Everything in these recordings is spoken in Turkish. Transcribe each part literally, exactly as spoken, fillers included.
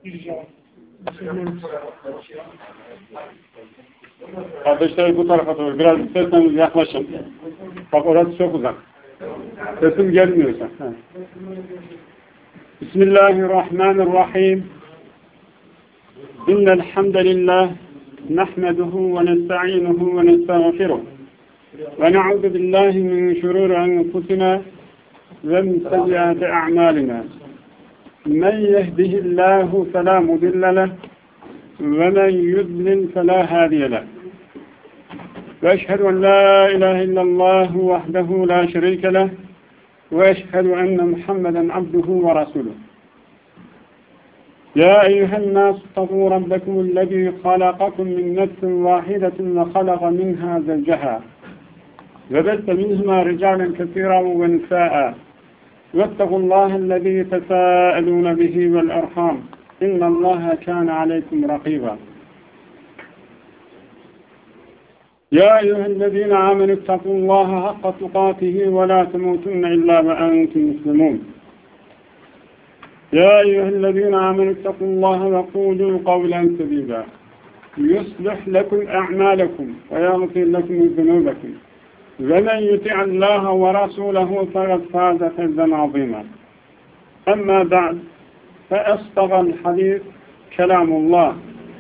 Kardeşler bu tarafa doğru. Biraz isterseniz yaklaşın. Bak orası çok uzak. Sesim gelmiyorsa. Ha. Bismillahirrahmanirrahim. İnnel hamdalillah nahmeduhu ve nestaînuhu ve nestağfiruh. Ve na'ûzu billahi min şurûri enfusina ve min seyyiâti a'mâlinâ. Men yehdihillâhu felâ mudille leh ve men yudlil felâ hâdiye leh. Ve eşhedü en la ilahe illallah vahdehu la şerîke leh ve eşhedü enne Muhammeden abduhu ve rasuluh. يا أيها الناس اتقوا ربكم الذي خلقكم من نفس واحدة وخلق منها زوجها وبث منهما رجالا كثيرا ونساء واتقوا الله الذي تساءلون به والأرحام إن الله كان عليكم رقيبا يا أيها الذين آمنوا اتقوا الله حق تقاته ولا تموتن إلا وأنتم مسلمون يا أيها الذين آمنوا اتقوا الله وقولوا قولا سديدا يصلح لكم أعمالكم ويغفر لكم ذنوبكم ومن يطع الله ورسوله فقد فاز فوزا عظيما أما بعد فأصدق الحديث كلام الله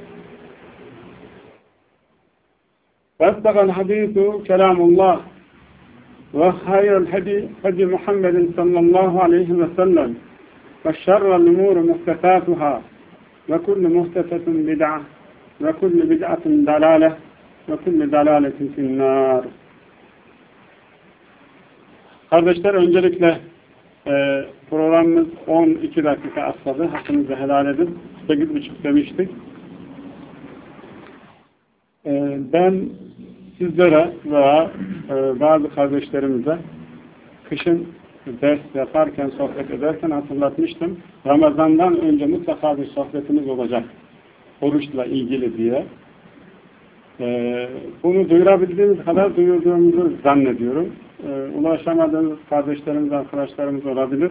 وأصدق الحديث كلام الله وخير الهدي هدي محمد صلى الله عليه وسلم وشر الأمور محدثاتها وكل محدثة بدعة وكل بدعة ضلالة وكل ضلالة في النار. Kardeşler, öncelikle e, programımız on iki dakika atladı. Hakkınızı helal edin. sekiz buçuk demiştik. E, ben sizlere veya e, bazı kardeşlerimize kışın ders yaparken, sohbet ederken hatırlatmıştım. Ramazan'dan önce mutlaka bir sohbetimiz olacak. Oruçla ilgili diye. Ee, bunu duyurabildiğimiz kadar duyurduğumuzu zannediyorum. Ee, ulaşamadığımız kardeşlerimiz, arkadaşlarımız olabilir.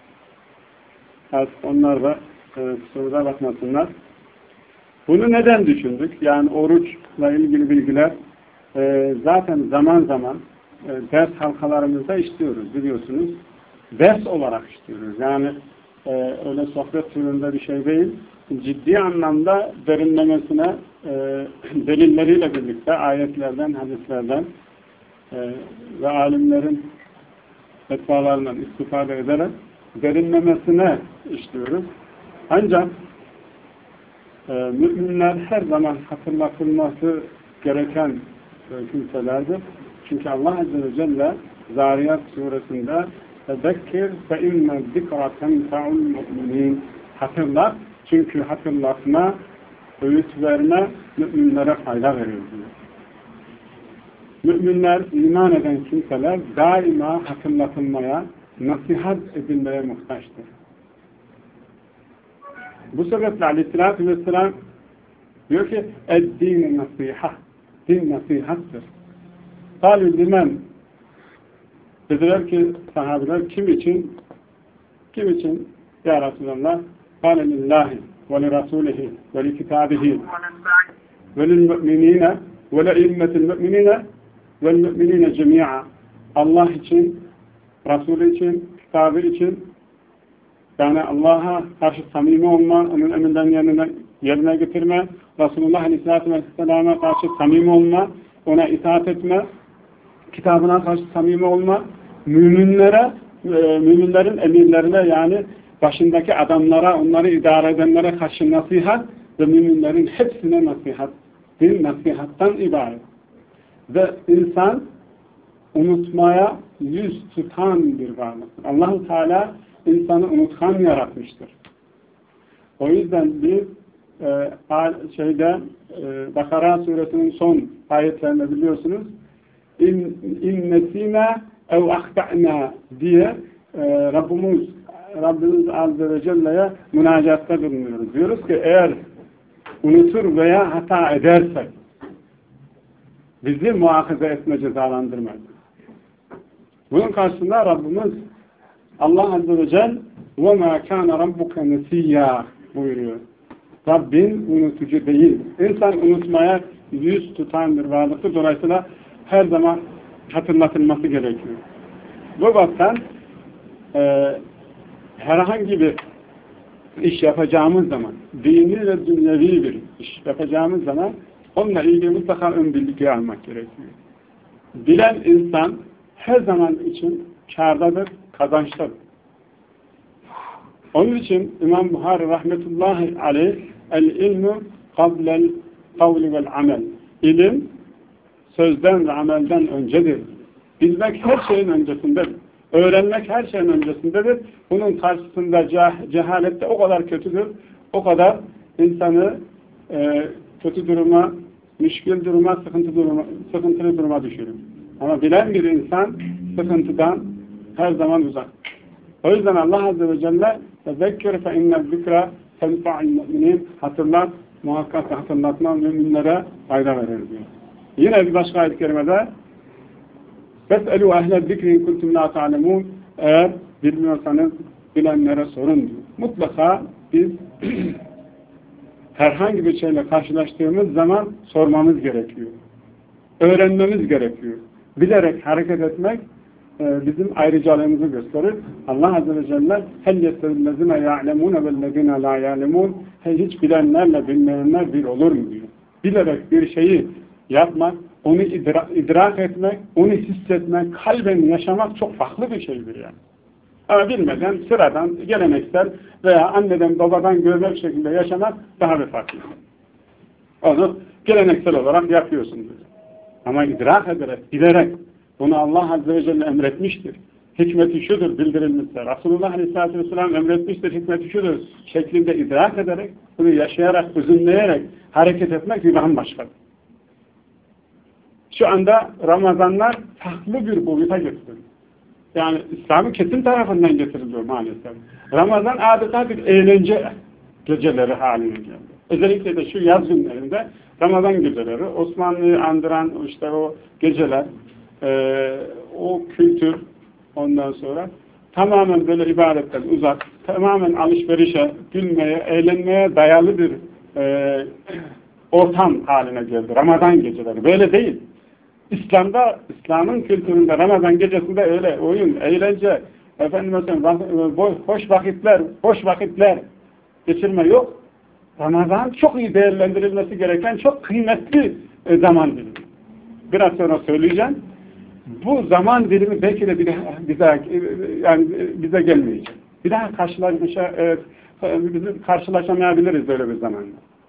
Artık onlar da e, kusuruna bakmasınlar. Bunu neden düşündük? Yani oruçla ilgili bilgiler e, zaten zaman zaman e, ders halkalarımızda işliyoruz, biliyorsunuz. Ders olarak işliyoruz. Yani e, öyle sohbet türünde bir şey değil. Ciddi anlamda derinlemesine e, delilleriyle birlikte ayetlerden, hadislerden e, ve alimlerin fetvalarından istifade ederek derinlemesine işliyoruz. Ancak e, müminler her zaman hatırlatılması gereken e, kimselerdir. Çünkü Allah Azze ve Celle Zariyat suresinde فَذَكِّرْ فَاِنَّ الذِّكْرَ تَنْفَعُ الْمُؤْمِنِينَ Hatırlat, çünkü hatırlatma, öğüt verme müminlere fayda verir diyor. Müminler, iman eden kimseler daima hatırlatılmaya, nasihat edilmeye muhtaçtır. Bu sebeple Aleyhisselatü Vesselam diyor ki اَدْدِينِ نَصِيحَةً Din nasihattır. Talib limen dediler ki sahabeler, kim için? Kim için? Ya Resulallah, kâle lillahi ve li rasulihi ve li kitabihi ve lil mü'minine ve le immetil mü'minine ve lil mü'minine cemi'a. Allah için, Resulü için, kitabı için, yani Allah'a karşı samimi olma, onun emirlerini yerine, yerine getirme, Resulullah Aleyhisselatü Vesselam'a karşı samimi olma, ona itaat etme, kitabına karşı samimi olma, müminlere, e, müminlerin emirlerine, yani başındaki adamlara, onları idare edenlere karşı nasihat ve müminlerin hepsine nasihat. Din nasihattan ibaret. Ve insan unutmaya yüz tutan bir varlıktır. Allah-u Teala insanı unutkan yaratmıştır. O yüzden biz e, şeyde e, Bakara suresinin son ayetlerinde biliyorsunuz in, in nesine ev ahta'na diye e, Rabbimiz Rabbimiz Azze ve Celle'ye münacatta bulunuyoruz. Diyoruz ki eğer unutur veya hata edersek bizi muahaze etme, cezalandırmaz. Bunun karşısında Rabbimiz Allah Azze ve Celle وَمَا كَانَ رَبُّكَ نَسِيًّا buyuruyor. Rabbin unutucu değil. İnsan unutmaya yüz tutan bir varlıktır. Dolayısıyla her zaman hatırlatılması gerekiyor. Bu baktan e, herhangi bir iş yapacağımız zaman, dini ve dünyevi bir iş yapacağımız zaman onunla ilgili mutlaka ön bilgi almak gerekiyor. Bilen insan her zaman için kârdadır, kazançtadır. Onun için İmam Buhari rahmetullahi aleyh el-ilmu kablel kavli vel amel. İlim sözden ve amelden öncedir. Bilmek her şeyin öncesindedir. Öğrenmek her şeyin öncesindedir. Bunun karşısında ceh cehalette o kadar kötüdür, o kadar insanı e, kötü duruma, müşkil duruma, sıkıntı duruma, sıkıntılı duruma düşürür. Ama bilen bir insan sıkıntıdan her zaman uzak. O yüzden Allah Azze ve Celle فَذَكِّرْ فَاِنَّ الذِّكْرَ تَنْفَعِ الْمُؤْمِنِينَ Hatırlat, muhakkak hatırlatma müminlere fayda verir diyor. Yine bir başka ayet-i kerimede فَسْأَلُوا اَهْلَ الذِّكْرِ اِنْ كُنْتُمْ لَا تَعْلَمُونَ Eğer bilmiyorsanız bilenlere sorun diyor. Mutlaka biz herhangi bir şeyle karşılaştığımız zaman sormamız gerekiyor. Öğrenmemiz gerekiyor. Bilerek hareket etmek bizim ayrıcalığımızı gösterir. Allah Azze ve Celle hel yestevillezine ya'lemune vellezine la ya'lemun hiç bilenlerle bilmeyenler bir olur mu diyor. Bilerek bir şeyi yapmak, onu idrak, idrak etmek, onu hissetmek, kalben yaşamak çok farklı bir şeydir yani. Ama bilmeden, sıradan, geleneksel veya anneden babadan görmek şekilde yaşamak daha bir farklı. Onu geleneksel olarak yapıyorsunuz. Ama idrak ederek, bilerek, bunu Allah Azze ve Celle emretmiştir. Hikmeti şudur bildirilmiştir. Resulullah Aleyhisselatü Vesselam emretmiştir. Hikmeti şudur şeklinde idrak ederek, bunu yaşayarak, üzümleyerek hareket etmek bir bambaşkadır. Şu anda Ramazanlar farklı bir boyuta getiriliyor. Yani İslam'ın kesim tarafından getiriliyor maalesef. Ramazan adeta bir eğlence geceleri haline geldi. Özellikle de şu yaz günlerinde Ramazan geceleri, Osmanlı'yı andıran işte o geceler, Ee, o kültür ondan sonra tamamen böyle ibadetten uzak, tamamen alışverişe, gülmeye, eğlenmeye dayalı bir e, ortam haline geldi. Ramazan geceleri. Böyle değil. İslam'da, İslam'ın kültüründe Ramazan gecesinde öyle oyun, eğlence, efendim mesela hoş vakitler, hoş vakitler geçirme yok. Ramazan çok iyi değerlendirilmesi gereken çok kıymetli e, zaman dilimi. Biraz sonra söyleyeceğim. Bu zaman dilimi belki de bir daha, bir daha yani bize gelmeyecek. Bir daha karşılaşma, e, bizim karşılaşamayabiliriz böyle bir zamanda.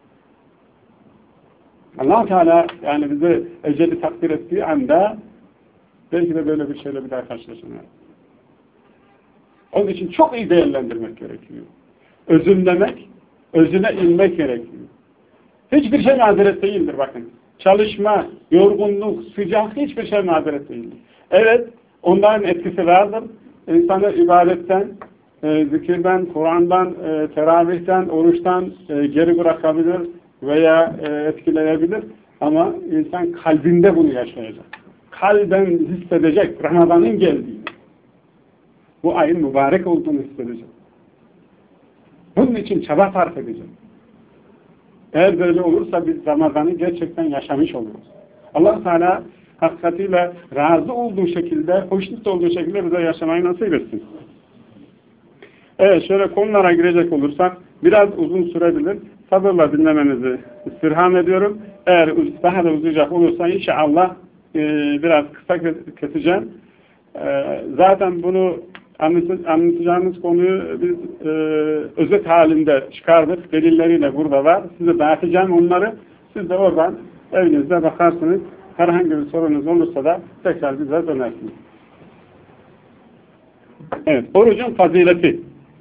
Allah Teala yani bize eceli takdir ettiği anda belki de böyle bir şeyle bir daha karşılaşamayız. Onun için çok iyi değerlendirmek gerekiyor. Özümlemek, özüne inmek gerekiyor. Hiçbir şey mazeret değildir bakın. Çalışma, yorgunluk, sıcak hiçbir şey mazeret değildir. Evet, onların etkisi vardır. İnsanı ibadetten, e, zikirden, Kur'an'dan, e, teravihten, oruçtan e, geri bırakabilir veya e, etkileyebilir. Ama insan kalbinde bunu yaşayacak. Kalben hissedecek Ramazan'ın geldiğini. Bu ayın mübarek olduğunu hissedecek. Bunun için çaba sarf edecek. Eğer böyle olursa biz Ramazan'ı gerçekten yaşamış oluruz. Allah Teala hakikatiyle razı olduğu şekilde, hoşnut olduğu şekilde bize yaşamayı nasip etsin. Evet, şöyle konulara girecek olursak biraz uzun sürebilir. Sabırla dinlemenizi istirham ediyorum. Eğer daha da uzayacak olursa inşallah e, biraz kısa keseceğim. E, zaten bunu anlatacağımız konuyu biz e, özet halinde çıkardık. Delilleriyle burada var. Size dağıtacağım onları. Siz de oradan evinizde bakarsınız. Herhangi bir sorunuz olursa da tekrar bize dönersiniz. Evet. Orucun fazileti.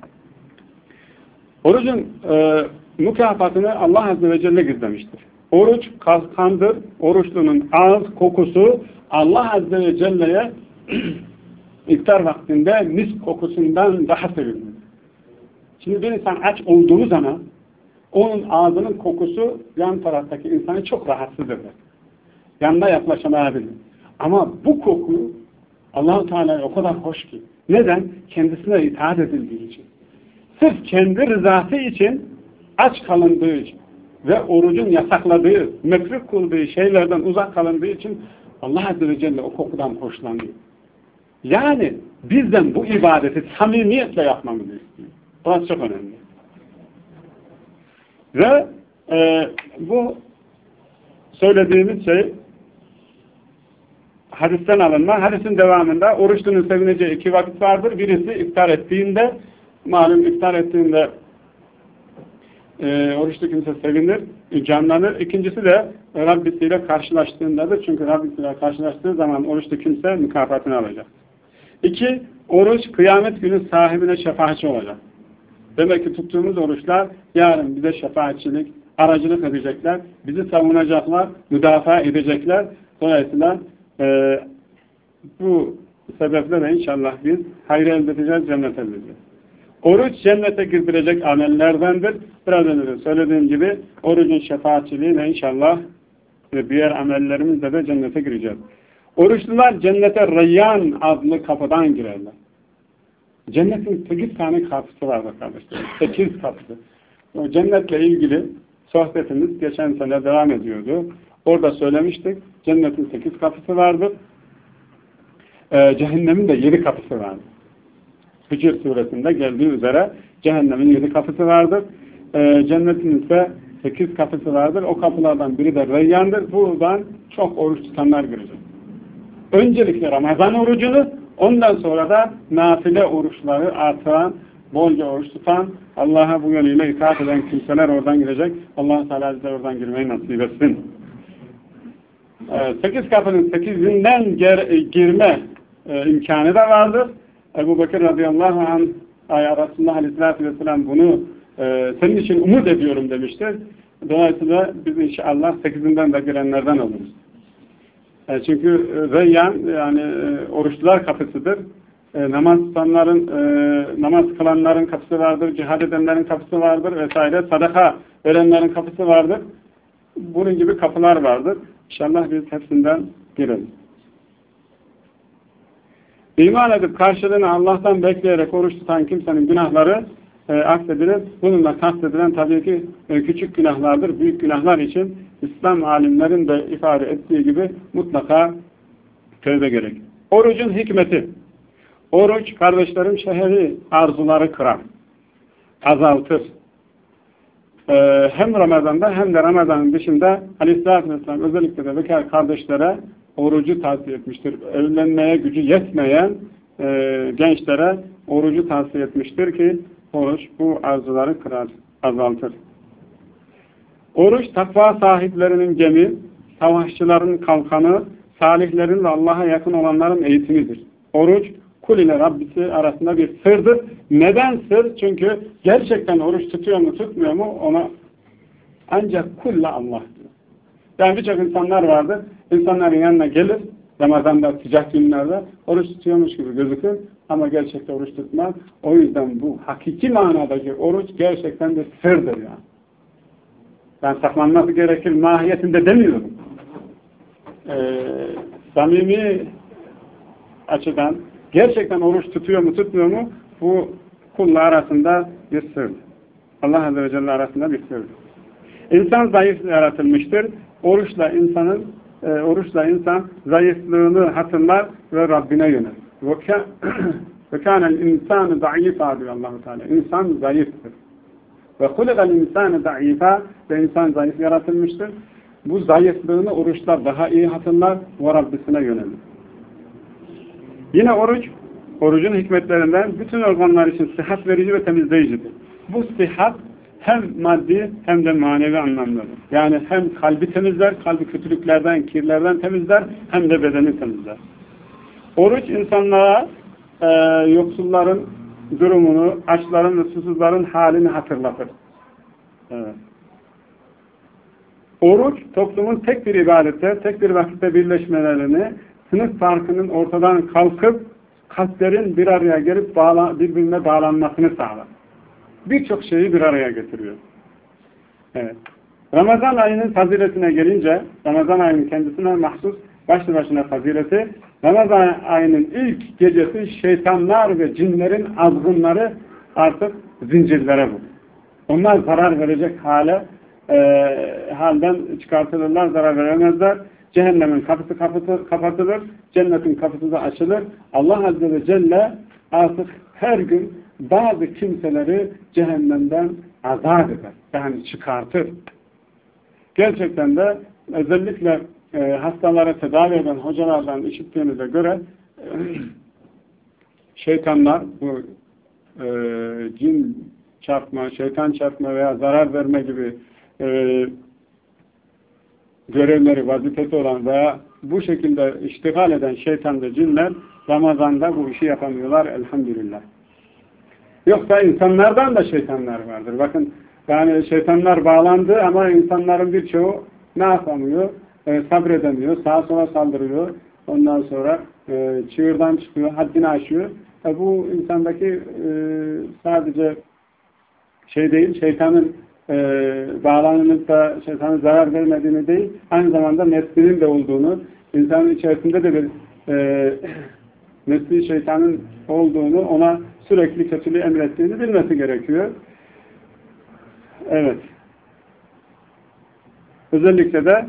Orucun e, mükafatını Allah Azze ve Celle gizlemiştir. Oruç kandır. Oruçlunun ağız kokusu Allah Azze ve Celle'ye İftar vaktinde mis kokusundan daha sevimli. Şimdi bir insan aç olduğu zaman onun ağzının kokusu yan taraftaki insanı çok rahatsız eder. Yanına yaklaşamayabilir. Ama bu koku Allah-u Teala'ya o kadar hoş ki. Neden? Kendisine itaat edildiği için. Sırf kendi rızası için aç kalındığı ve orucun yasakladığı, mekruh kıldığı şeylerden uzak kalındığı için Allah Azze ve Celle o kokudan hoşlanıyor. Yani bizden bu ibadeti samimiyetle yapmamızı istiyor. Burası çok önemli. Ve e, bu söylediğimiz şey hadisten alınma. Hadisin devamında oruçlunun sevineceği iki vakit vardır. Birisi iftar ettiğinde, malum iftar ettiğinde e, oruçlu kimse sevinir, canlanır. İkincisi de Rabbisiyle karşılaştığındadır. Çünkü Rabbisiyle karşılaştığı zaman oruçlu kimse mükafatını alacak. İki, oruç kıyamet günü sahibine şefaatçi olacak. Demek ki tuttuğumuz oruçlar yarın bize şefaatçilik, aracılık edecekler, bizi savunacaklar, müdafaa edecekler. Dolayısıyla e, bu sebeple de inşallah biz hayır elde edeceğiz, cennet elde edeceğiz. Oruç cennete girdirecek amellerdendir. Biraz önce söylediğim gibi orucun şefaatçiliğiyle inşallah ve diğer amellerimizle de cennete gireceğiz. Oruçlular cennete Reyyan adlı kapıdan girerler. Cennetin sekiz tane kapısı vardır kardeşler. Sekiz kapısı. O cennetle ilgili sohbetimiz geçen sene devam ediyordu. Orada söylemiştik. Cennetin sekiz kapısı vardır. Ee, cehennemin de yedi kapısı vardır. Hicr suresinde geldiği üzere cehennemin yedi kapısı vardır. Ee, cennetin ise sekiz kapısı vardır. O kapılardan biri de Reyyan'dır. Buradan çok oruç tutanlar girecek. Öncelikle Ramazan orucunu, ondan sonra da nafile oruçları artıran, bolca oruç tutan, Allah'a bu yönüyle itaat eden kimseler oradan girecek. Allah-u Teala bize oradan girmeyi nasip etsin. Ee, sekiz kapının sekizinden girme e, imkanı da vardır. Ebu Bekir radıyallahu anh arasında aleyhissalatü vesselam bunu e, senin için umut ediyorum demiştir. Dolayısıyla biz inşallah sekizinden de girenlerden oluruz. E, çünkü Reyyan yani e, oruçlular kapısıdır. E, namaz tutanların, e, namaz kılanların kapısı vardır, cihad edenlerin kapısı vardır vesaire. Sadaka verenlerin kapısı vardır. Bunun gibi kapılar vardır. İnşallah biz hepsinden gireriz. İman edip karşılığını Allah'tan bekleyerek oruç tutan kimsenin günahları e, affedilir. Bununla kastedilen tabii ki e, küçük günahlardır. Büyük günahlar için İslam alimlerin de ifade ettiği gibi mutlaka tövbe gerek. Orucun hikmeti. Oruç kardeşlerim şehri arzuları kırar. Azaltır. Ee, hem Ramazan'da hem de Ramazan'ın dışında Aleyhisselatü Vesselam özellikle de bekar kardeşlere orucu tavsiye etmiştir. Evlenmeye gücü yetmeyen e, gençlere orucu tavsiye etmiştir ki oruç bu arzuları kırar, azaltır. Oruç takva sahiplerinin gemi, savaşçıların kalkanı, salihlerin ve Allah'a yakın olanların eğitimidir. Oruç kul ile Rabbisi arasında bir sırdır. Neden sır? Çünkü gerçekten oruç tutuyor mu tutmuyor mu ona ancak kulle Allah diyor. Yani birçok insanlar vardır. İnsanların yanına gelir Ramazan'da sıcak günlerde oruç tutuyormuş gibi gözükür ama gerçekten oruç tutmaz. O yüzden bu hakiki manadaki oruç gerçekten bir sırdır yani. Ben saklanması gerekir mahiyetinde demiyorum. Ee, samimi açıdan gerçekten oruç tutuyor mu tutmuyor mu bu kulla arasında bir sır. Allah Azze ve Celle arasında bir sır. İnsan zayıf yaratılmıştır. Oruçla insanın e, oruçla insan zayıflığını hatırlar ve Rabbine yönelir. Ve kânel insâne zayıfâ diyor Allah-u Teala. İnsan zayıftır. Ve kulikal insâne zayıfâ ve insan zayıf yaratılmıştır. Bu zayıflığını oruçlar daha iyi hatırlar ve Rabbisine yönelir. Yine oruç, orucun hikmetlerinden bütün organlar için sıhhat verici ve temizleyicidir. Bu sıhhat hem maddi hem de manevi anlamdadır. Yani hem kalbi temizler, kalbi kötülüklerden, kirlerden temizler, hem de bedeni temizler. Oruç insanlara e, yoksulların durumunu, açların ve susuzların halini hatırlatır. Evet. Oruç, toplumun tek bir ibadette, tek bir vakitte birleşmelerini, sınıf farkının ortadan kalkıp kalplerin bir araya gelip bağla, birbirine bağlanmasını sağlar. Birçok şeyi bir araya getiriyor. Evet. Ramazan ayının faziletine gelince, Ramazan ayının kendisine mahsus başlı başına fazileti, Ramazan ayının ilk gecesi şeytanlar ve cinlerin azgınları artık zincirlere vurur. Onlar zarar verecek hale e, halden çıkartılırlar, zarar veremezler. Cehennemin kapısı kapatı, kapatılır, cennetin kapısı da açılır. Allah Azze ve Celle artık her gün bazı kimseleri cehennemden azat eder. Yani çıkartır. Gerçekten de özellikle e, hastalara tedavi eden hocalardan işittiğimize göre e, şeytanlar bu e, cin çarpma, şeytan çarpma veya zarar verme gibi e, görevleri, vazifesi olan veya bu şekilde iştigal eden şeytan ve cinler Ramazan'da bu işi yapamıyorlar elhamdülillah. Yoksa insanlardan da şeytanlar vardır. Bakın yani şeytanlar bağlandı ama insanların birçoğu ne yapamıyor? E, sabredemiyor, sağa sola saldırıyor. Ondan sonra e, çığırdan çıkıyor, haddini aşıyor. E, bu insandaki e, sadece şey değil, şeytanın e, bağlanıp da şeytanın zarar vermediğini değil, aynı zamanda nefsinin de olduğunu, insanın içerisinde de bir e, nefsi şeytanın olduğunu, ona sürekli kötülüğü emrettiğini bilmesi gerekiyor. Evet. Özellikle de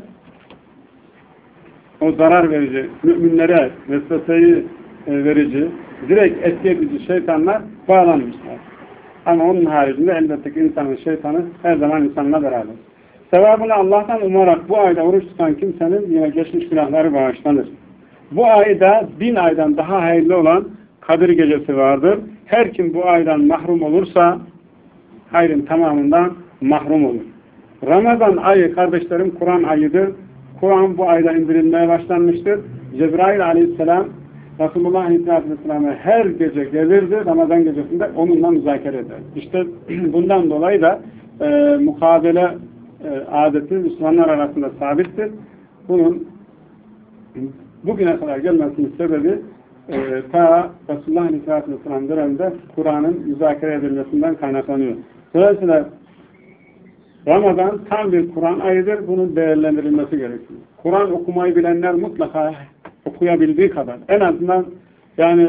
o zarar verici, müminlere vesveseyi verici, direkt etki edici şeytanlar bağlanmışlar. Ama onun haricinde elbette ki insanın şeytanı her zaman insanla beraber. Sevabını Allah'tan umarak bu ayda oruç tutan kimsenin yine geçmiş günahları bağışlanır. Bu ayda bin aydan daha hayırlı olan Kadir Gecesi vardır. Her kim bu aydan mahrum olursa hayrın tamamından mahrum olur. Ramazan ayı kardeşlerim Kur'an ayıdır. Kur'an bu ayda indirilmeye başlanmıştır. Cebrail aleyhisselam Resulullah aleyhisselam'a her gece gelirdi. Ramazan gecesinde onunla müzakere eder. İşte bundan dolayı da e, mukabele e, adeti Müslümanlar arasında sabittir. Bunun bugüne kadar gelmesinin sebebi e, ta Resulullah aleyhisselam döneminde Kur'an'ın müzakere edilmesinden kaynaklanıyor. Dolayısıyla Ramazan tam bir Kur'an ayıdır. Bunun değerlendirilmesi gerekiyor. Kur'an okumayı bilenler mutlaka okuyabildiği kadar. En azından yani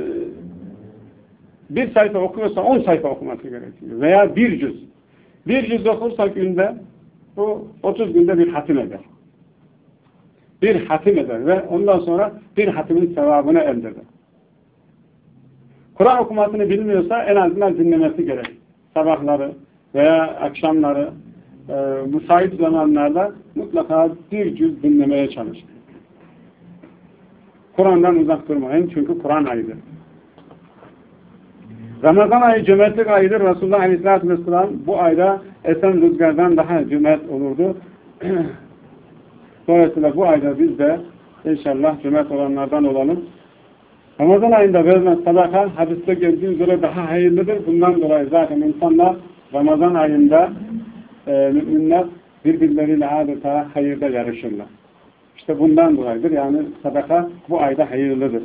bir sayfa okuyorsa on sayfa okuması gerekiyor. Veya bir cüz. Bir cüz okursa günde bu otuz günde bir hatim eder. Bir hatim eder ve ondan sonra bir hatimin sevabını elde eder. Kur'an okumasını bilmiyorsa en azından dinlemesi gerek. Sabahları veya akşamları e, müsait zamanlarda mutlaka bir cüz dinlemeye çalışın. Kur'an'dan uzak durmayın çünkü Kur'an ayıdır. Ramazan ayı cömertlik ayıdır. Resulullah Aleyhisselatü Vesselam bu ayda esen rüzgardan daha cömert olurdu. Dolayısıyla bu ayda biz de inşallah cömert olanlardan olalım. Ramazan ayında verilen sadaka hadiste geldiği üzere daha hayırlıdır. Bundan dolayı zaten insanlar Ramazan ayında e, müminler birbirleriyle adeta hayırda yarışırlar. İşte bundan dolayıdır. Yani sadaka bu ayda hayırlıdır.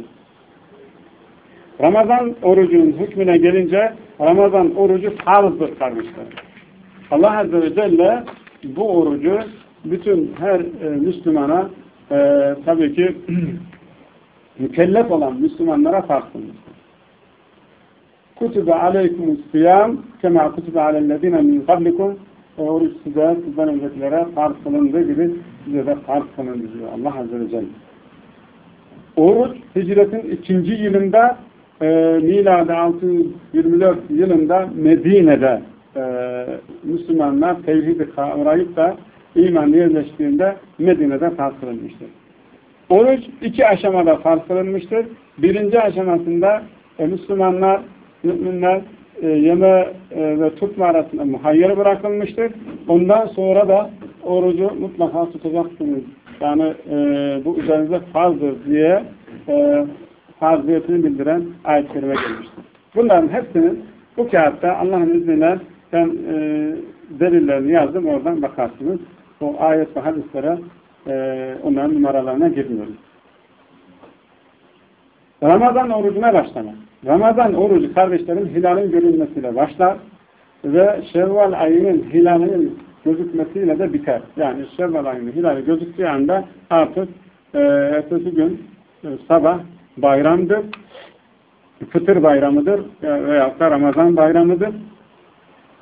Ramazan orucunun hükmüne gelince Ramazan orucu farzdır kardeşler. Allah Azze ve Celle bu orucu bütün her e, Müslümana e, tabii ki mükellef olan Müslümanlara farz kılmıştır. Kutibe aleykumus siyam kema kutibe alellezine min kablikum oruç size, sizden öncekilere farz kılındığı gibi size de farz kılındı diyor Allah Azze ve Celle. Oruç hicretin ikinci yılında e, miladi altı yüz yirmi dört yılında Medine'de e, Müslümanlar tevhidi kavrayıp da iman yerleştiğinde Medine'de farz kılınmıştır. Oruç iki aşamada farz kılınmıştır. Birinci aşamasında e, Müslümanlar, müminler e, yeme e, ve tutma arasında muhayyer bırakılmıştır. Ondan sonra da orucu mutlaka tutacaksınız. Yani e, bu üzerinize farzdır diye e, farziyetini bildiren ayet-i kerime gelmiştir. Bunların hepsinin bu kağıtta Allah'ın izniyle ben e, delillerini yazdım. Oradan bakarsınız. O ayet ve hadislere e, onların numaralarına girmiyoruz. Ramazan orucuna başlamak. Ramazan orucu kardeşlerim hilalin görülmesiyle başlar ve Şevval ayının hilalinin gözükmesiyle de biter. Yani Şevval ayının hilali gözüktüğü anda artık e, ertesi gün e, sabah bayramdır. Fıtır bayramıdır veya da Ramazan bayramıdır.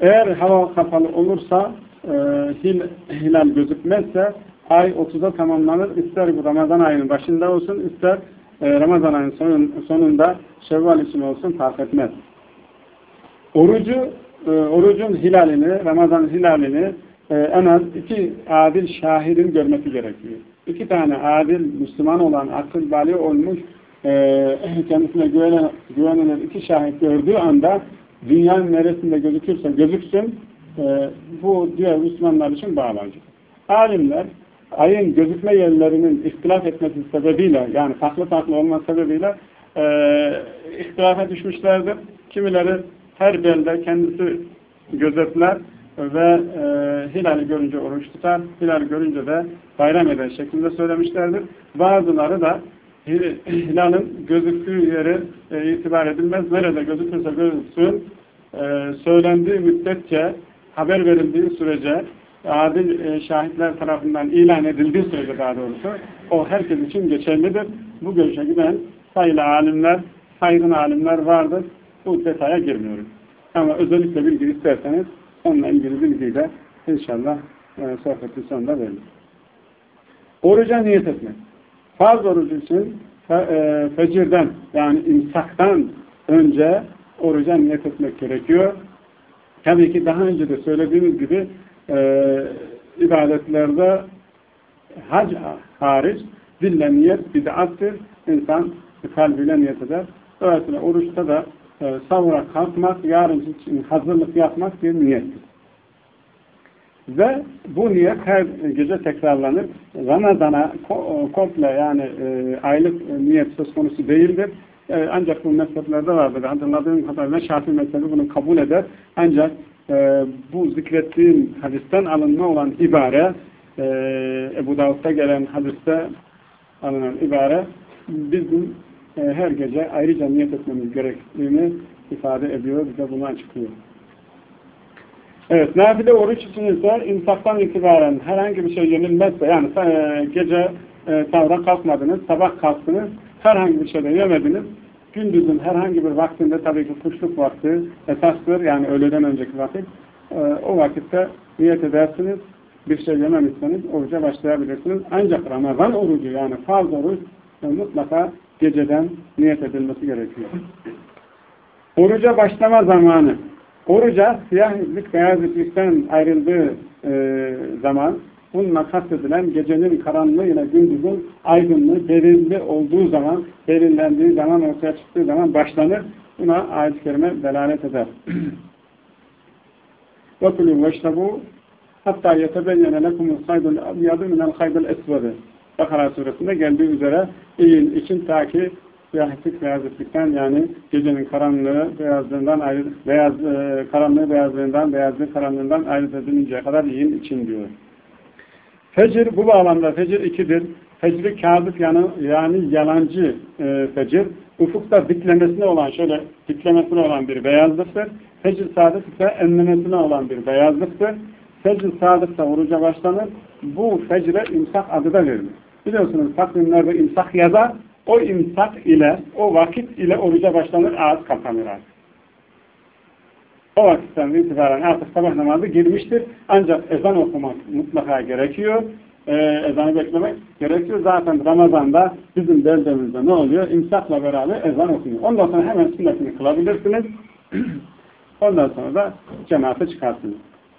Eğer hava kapalı olursa, e, hil, hilal gözükmezse ay otuza tamamlanır. İster bu Ramazan ayının başında olsun, ister e, Ramazan ayının son, sonunda Şevval için olsun, fark etmez. Orucu, e, orucun hilalini, Ramazan hilalini e, en az iki adil şahidin görmesi gerekiyor. İki tane adil Müslüman olan, akıl bali olmuş, e, kendisine güvenen, güvenilir iki şahit gördüğü anda dünyanın neresinde gözükürse gözüksün, e, bu diğer Müslümanlar için bağlayıcı. Alimler ayın gözükme yerlerinin ihtilaf etmesi sebebiyle, yani farklı farklı olması sebebiyle e, ihtilafa düşmüşlerdir. Kimileri her belde kendisi gözetler ve e, hilali görünce oruç tutar, hilal görünce de bayram eder şeklinde söylemişlerdir. Bazıları da hilalin gözüktüğü yeri e, itibar edilmez. Nerede gözükürse gözüksün, e, söylendiği müddetçe, haber verildiği sürece, adil e, şahitler tarafından ilan edildiği sürece daha doğrusu, o herkes için geçerlidir. Bu görüşe giden sayılı alimler, saygın alimler vardır. Bu detaya girmiyoruz. Ama özellikle bilgi isterseniz onunla ilgili bilgiyi de inşallah e, sohbetin sonunda verilir. Oruca niyet etmek. Farz orucu için fe, e, fecirden, yani imsaktan önce oruca niyet etmek gerekiyor. Tabii ki daha önce de söylediğimiz gibi e, ibadetlerde hac hariç dille niyet bid'attır. İnsan kalbiyle niyet eder. Dolayısıyla oruçta da e, sahura kalkmak, yarın için hazırlık yapmak bir niyettir. Ve bu niyet her gece tekrarlanır. Ramazana komple, yani e, aylık niyet söz konusu değildir. E, ancak bu mezheplerde vardır. Hatırladığım kadarıyla Şafii mezhebi bunu kabul eder. Ancak e, bu zikrettiğim hadisten alınma olan ibare, e, Ebu Davud'da gelen hadiste alınan ibare bizim e, her gece ayrıca niyet etmemiz gerektiğini ifade ediyor. Bize bunu açıklıyor. Evet, nafile oruç için ise imsaktan itibaren herhangi bir şey yenilmezse, yani e, gece e, sahura kalkmadınız, sabah kalktınız, herhangi bir şey de yemediniz, gündüzün herhangi bir vaktinde, tabii ki kuşluk vakti esastır, yani öğleden önceki vakit, e, o vakitte niyet edersiniz, bir şey yememişseniz oruca başlayabilirsiniz. Ancak Ramazan orucu, yani farz oruç e, mutlaka geceden niyet edilmesi gerekiyor. Oruca başlama zamanı. Oruca siyah iplik beyaz iplikten ayrıldığı e, zaman bununla kastedilen gecenin karanlığı ile gündüzün aydınlığı belirli olduğu zaman, belirlendiği zaman, ortaya çıktığı zaman başlanır. Buna ayet-i kerime delalet eder. وَكُلُوا وَاشْرَبُوا hatta يَتَبَيَّنَ لَكُمُ الْخَيْضُ الْأَبْيَضُ مِنَ الْخَيْضِ الْأَسْوَدِ Bakara suresinde geldiği üzere iyi için ta ki siyahlık beyazlıktan, yani gecenin karanlığı beyazlığından ayrı, beyaz e, karanlığı beyazlığından, beyazlığı karanlığından ayırt edilinceye kadar yiyin için diyor. Fecir, bu bağlamda fecir ikidir. Fecri kâzıf, yani, yani yalancı e, fecir. Ufukta diklemesine olan, şöyle diklemesine olan bir beyazlıktır. Fecir sadık ise enlemesine olan bir beyazlıktır. Fecir sadıksa oruca başlanır. Bu fecre imsak adı da verilir. Biliyorsunuz takvimlerde imsak yazar. O imsak ile, o vakit ile oruca başlanır, ağız kapanır artık. O vakitten itibaren artık sabah namazı girmiştir. Ancak ezan okumak mutlaka gerekiyor. Ee, ezanı beklemek gerekiyor. Zaten Ramazan'da bizim beldemizde ne oluyor? İmsakla beraber ezan okunuyor. Ondan sonra hemen sünnetini kılabilirsiniz. Ondan sonra da cemaate çıkarsınız.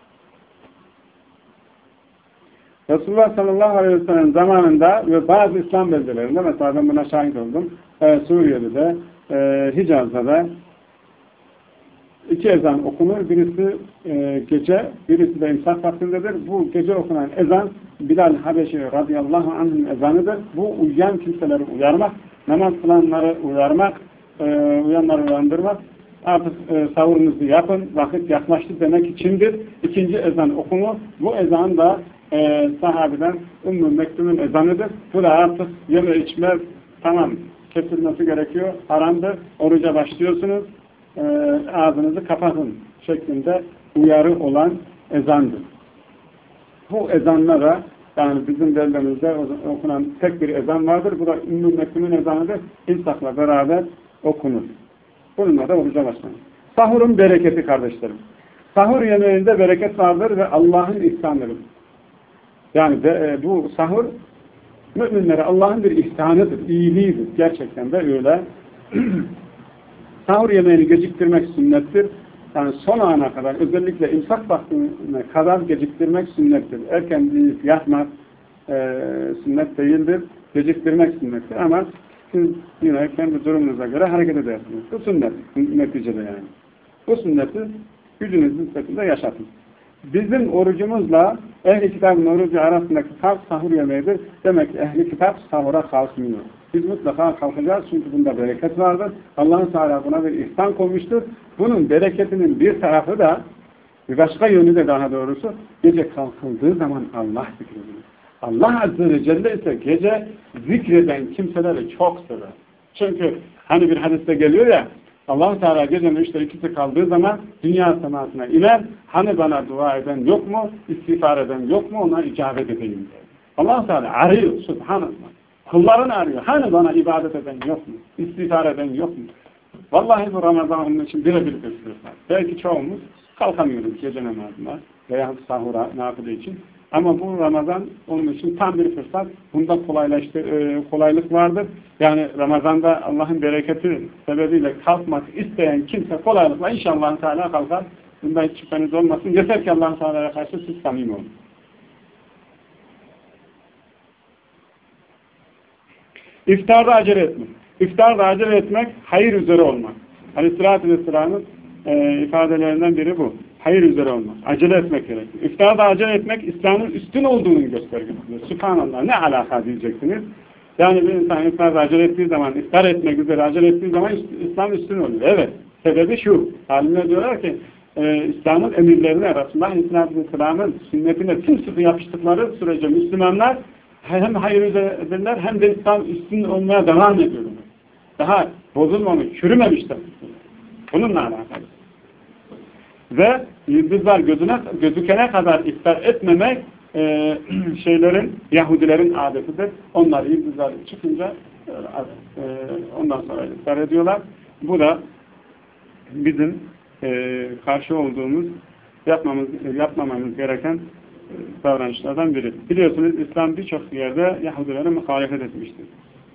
Resulullah sallallahu aleyhi ve sellem zamanında ve bazı İslam beldelerinde, mesela ben buna şahit oldum, e, Suriye'de de, e, Hicaz'da da iki ezan okunur. Birisi e, gece, birisi de imsak vaktindedir. Bu gece okunan ezan Bilal Habeşi radıyallahu anh'ın ezanıdır. Bu uyuyan kimseleri uyarmak, namaz kılanları uyarmak, e, uyanları uyandırmak. Artık e, savurunuzu yapın, vakit yaklaştı demek içindir. İkinci ezan okunur. Bu ezan da e, sahabeden Ümmü Mektum'un ezanıdır. Bu da artık yeme içme tamam kesilmesi gerekiyor. Haramdır. Oruca başlıyorsunuz. E, ağzınızı kapatın şeklinde uyarı olan ezandır. Bu ezanlara, yani bizim beldemizde okunan tek bir ezan vardır. Bu da Ümmü Mektum'un ezanıdır. İmsakla beraber okunur. Bununla da oruca başlanır. Sahurun bereketi kardeşlerim. Sahur yemeğinde bereket vardır ve Allah'ın ihsanıdır. Yani de, e, bu sahur müminlere Allah'ın bir ihsanıdır, iyiliğidir. Gerçekten de öyle. Sahur yemeğini geciktirmek sünnettir. Yani son ana kadar, özellikle imsak vaktine kadar geciktirmek sünnettir. Erken yiyip yatmak e, sünnet değildir. Geciktirmek sünnettir. Ama siz yine kendi durumunuza göre hareket edersiniz. Bu sünnet neticede yani. Bu sünneti gücünüz nispetinde yaşatın. Bizim orucumuzla ehli kitabın orucu arasındaki fark sahur yemeğidir. Demek ki ehli kitap sahura kalkmıyor. Biz mutlaka kalkacağız çünkü bunda bereket vardır. Allah-u Teala buna bir ihsan koymuştur. Bunun bereketinin bir tarafı da, bir başka yönü de daha doğrusu, gece kalkıldığı zaman Allah zikredilir. Allah Azze ve Celle ise gece zikreden kimseleri çok sever. Çünkü hani bir hadiste geliyor ya, Allah-u Teala gecenin üçte ikisi kaldığı zaman dünya semasına iner, hani bana dua eden yok mu, istiğfar eden yok mu, ona icabet edeyim diyor. Allah-u Teala arıyor, subhanallah. Kullarını arıyor. Hani bana ibadet eden yok mu? İstiğfar eden yok mu? Vallahi bu Ramazan onun için birebir bir fırsat. Belki çoğumuz kalkamıyoruz gece namazına veya sahura, nafile için. Ama bu Ramazan onun için tam bir fırsat. Bunda kolaylaştı, e, kolaylık vardır. Yani Ramazan'da Allah'ın bereketi sebebiyle kalkmak isteyen kimse kolaylıkla inşallah Teala kalkar. Bunda hiç şüpheniz olmasın. Yeter ki Allah Teala'ya karşı siz samimi olun. İftarda acele etmek. İftarda acele etmek, hayır üzere olmak. Aleyhisselatü Vesselam'ın e, ifadelerinden biri bu. Hayır üzere olmak. Acele etmek gerekir. İftarda acele etmek, İslam'ın üstün olduğunun göstergesidir. Sübhanallah, ne alaka diyeceksiniz. Yani bir insan iftarda acele ettiği zaman, iftar etmek üzere acele ettiği zaman İslam üstün oluyor. Evet, sebebi şu. Alimler diyorlar ki, e, İslam'ın emirlerine arasında Aleyhisselatü Vesselam'ın sünnetine sımsıkı yapıştıkları sürece Müslümanlar hem hayır ederler hem de İslam üstün olmaya devam ediyorlar. Daha bozulmamış, çürümemişler. Bununla alakalı. Ve yıldızlar gözüne, gözükene kadar iftar etmemek e, şeylerin, Yahudilerin adetidir. Onlar yıldızlar çıkınca e, ondan sonra iftar ediyorlar. Bu da bizim e, karşı olduğumuz, yapmamız, yapmamamız gereken davranışlardan biri. Biliyorsunuz İslam birçok yerde Yahudilere muhalefet etmiştir.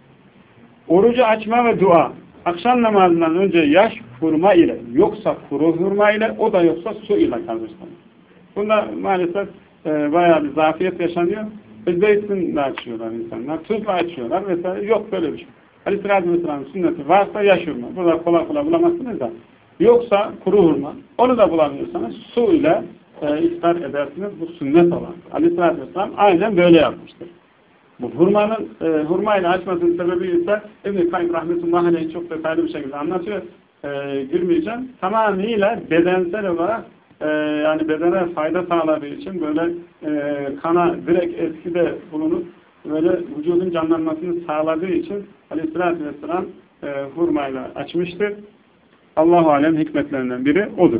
Orucu açma ve dua. Akşam namazından önce yaş hurma ile, yoksa kuru hurma ile, o da yoksa su ile kardeşler. Bunda maalesef e, bayağı bir zafiyet yaşanıyor. Zeytinle açıyorlar insanlar, tuzla açıyorlar vesaire. Yok böyle bir şey. Aleyhisselatü Vesselam'ın sünneti varsa yaş hurma. Burada kolay kolay bulamazsınız da. Yoksa kuru hurma. Onu da bulamıyorsanız su ile e, iftar edersiniz. Bu sünnet olan. Aleyhisselatü Vesselam aynen böyle yapmıştır. Bu hurmanın e, hurmayla açmasının sebebi ise İbn-i Kayyum rahmetullahi aleyh çok detaylı bir şekilde anlatıyor. E, girmeyeceğim. Tamamıyla bedensel olarak e, yani bedene fayda sağladığı için böyle e, kana direkt etkide bulunup böyle vücudun canlanmasını sağladığı için Aleyhisselatü Vesselam e, hurmayla açmıştır. Allah-u alem hikmetlerinden biri odur.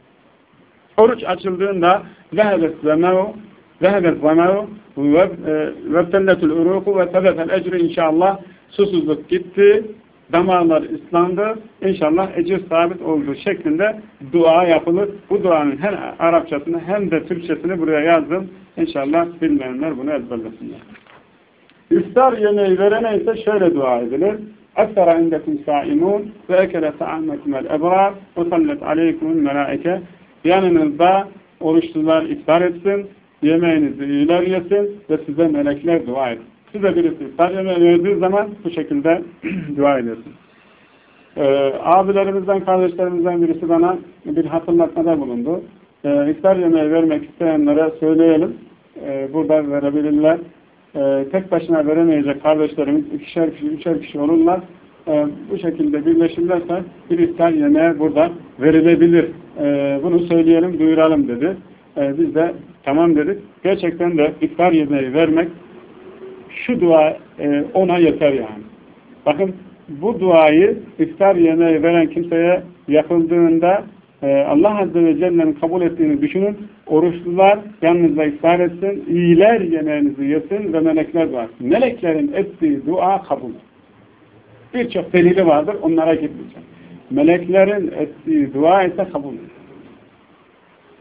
Oruç açıldığında vehebet zemevu vehebet zemevu vebtelletul uruku ve tebefel ecri inşallah susuzluk gitti, damarlar ıslandı, inşallah ecir sabit olduğu şeklinde dua yapılır. Bu duanın hem Arapçasını hem de Türkçesini buraya yazdım. İnşallah bilmeyenler bunu ezberlesinler. İftar yemeği verene ise şöyle dua edilir. Eksera indekum saimun ve ekele ta'ammekumel ebrar ve sallet aleykumul melaike. Yanınızda oruçlular iftar etsin, yemeğinizi iyiler yesin ve size melekler dua etsin. Size birisi iftar yemeği verdiği zaman bu şekilde dua edersin. Ee, abilerimizden, kardeşlerimizden birisi bana bir hatırlatmada bulundu. Ee, iftar yemeği vermek isteyenlere söyleyelim. Ee, burada verebilirler. Ee, tek başına veremeyecek kardeşlerimiz ikişer kişi, üçer kişi olurlar. Ee, bu şekilde birleşirlerse bir iftar yemeği burada verilebilir. Ee, bunu söyleyelim, duyuralım dedi. Ee, biz de tamam dedik. Gerçekten de iftar yemeği vermek şu dua e, ona yeter yani. Bakın bu duayı iftar yemeği veren kimseye yapıldığında e, Allah Azze ve Celle'nin kabul ettiğini düşünün. Oruçlular yanınızda iftar etsin, iyiler yemeğinizi yesin ve melekler dua etsin. Meleklerin ettiği dua kabul. Birçok delili vardır, onlara gitmeyeceğim. Meleklerin ettiği dua ise kabul.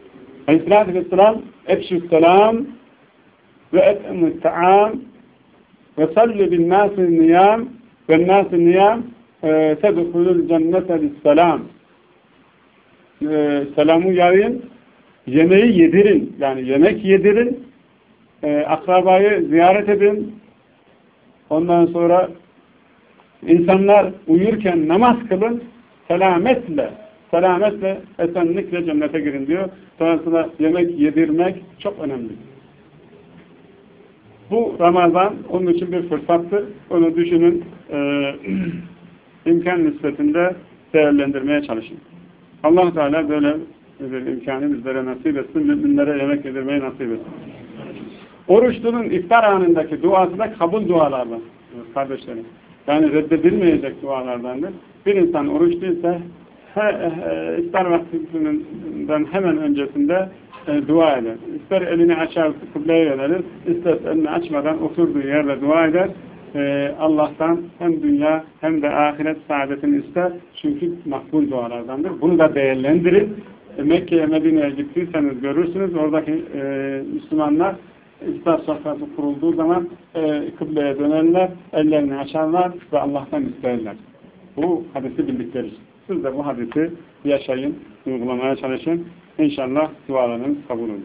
Aleyhisselatü vesselam Efşü selam ve et'emü ta'am ve salli bin nâsi niyam ve nâsi niyam tedhulul cennete bisselam. Selamı yayın, yemeği yedirin, yani yemek yedirin, e, akrabayı ziyaret edin, ondan sonra insanlar uyurken namaz kılın, selametle, selametle, esenlikle cennete girin diyor. Dolayısıyla yemek yedirmek çok önemli. Bu Ramazan onun için bir fırsattır. Onu düşünün, e, imkan nispetinde değerlendirmeye çalışın. Allah Teala böyle bir imkanı bizlere nasip etsin, müminlere yemek yedirmeyi nasip etsin. Oruçlunun iftar anındaki duası da kabul dualardan kardeşlerim. Yani reddedilmeyecek dualardandır. Bir insan oruçluysa he, he, iftar vaktinden hemen öncesinde e, dua eder. İster elini açar kıbleye yönelir, ister elini açmadan oturduğu yerde dua eder. Ee, Allah'tan hem dünya hem de ahiret saadetini ister. Çünkü makbul dualardandır. Bunu da değerlendirin. E, Mekke'ye, Medine'ye gittiyseniz görürsünüz. Oradaki e, Müslümanlar iftar sofrası kurulduğu zaman e, kıbleye dönerler, ellerini açarlar ve Allah'tan isterler. Bu hadisi bildikleri için. Siz de bu hadisi yaşayın, uygulamaya çalışın. İnşallah dualarınız kabul olur.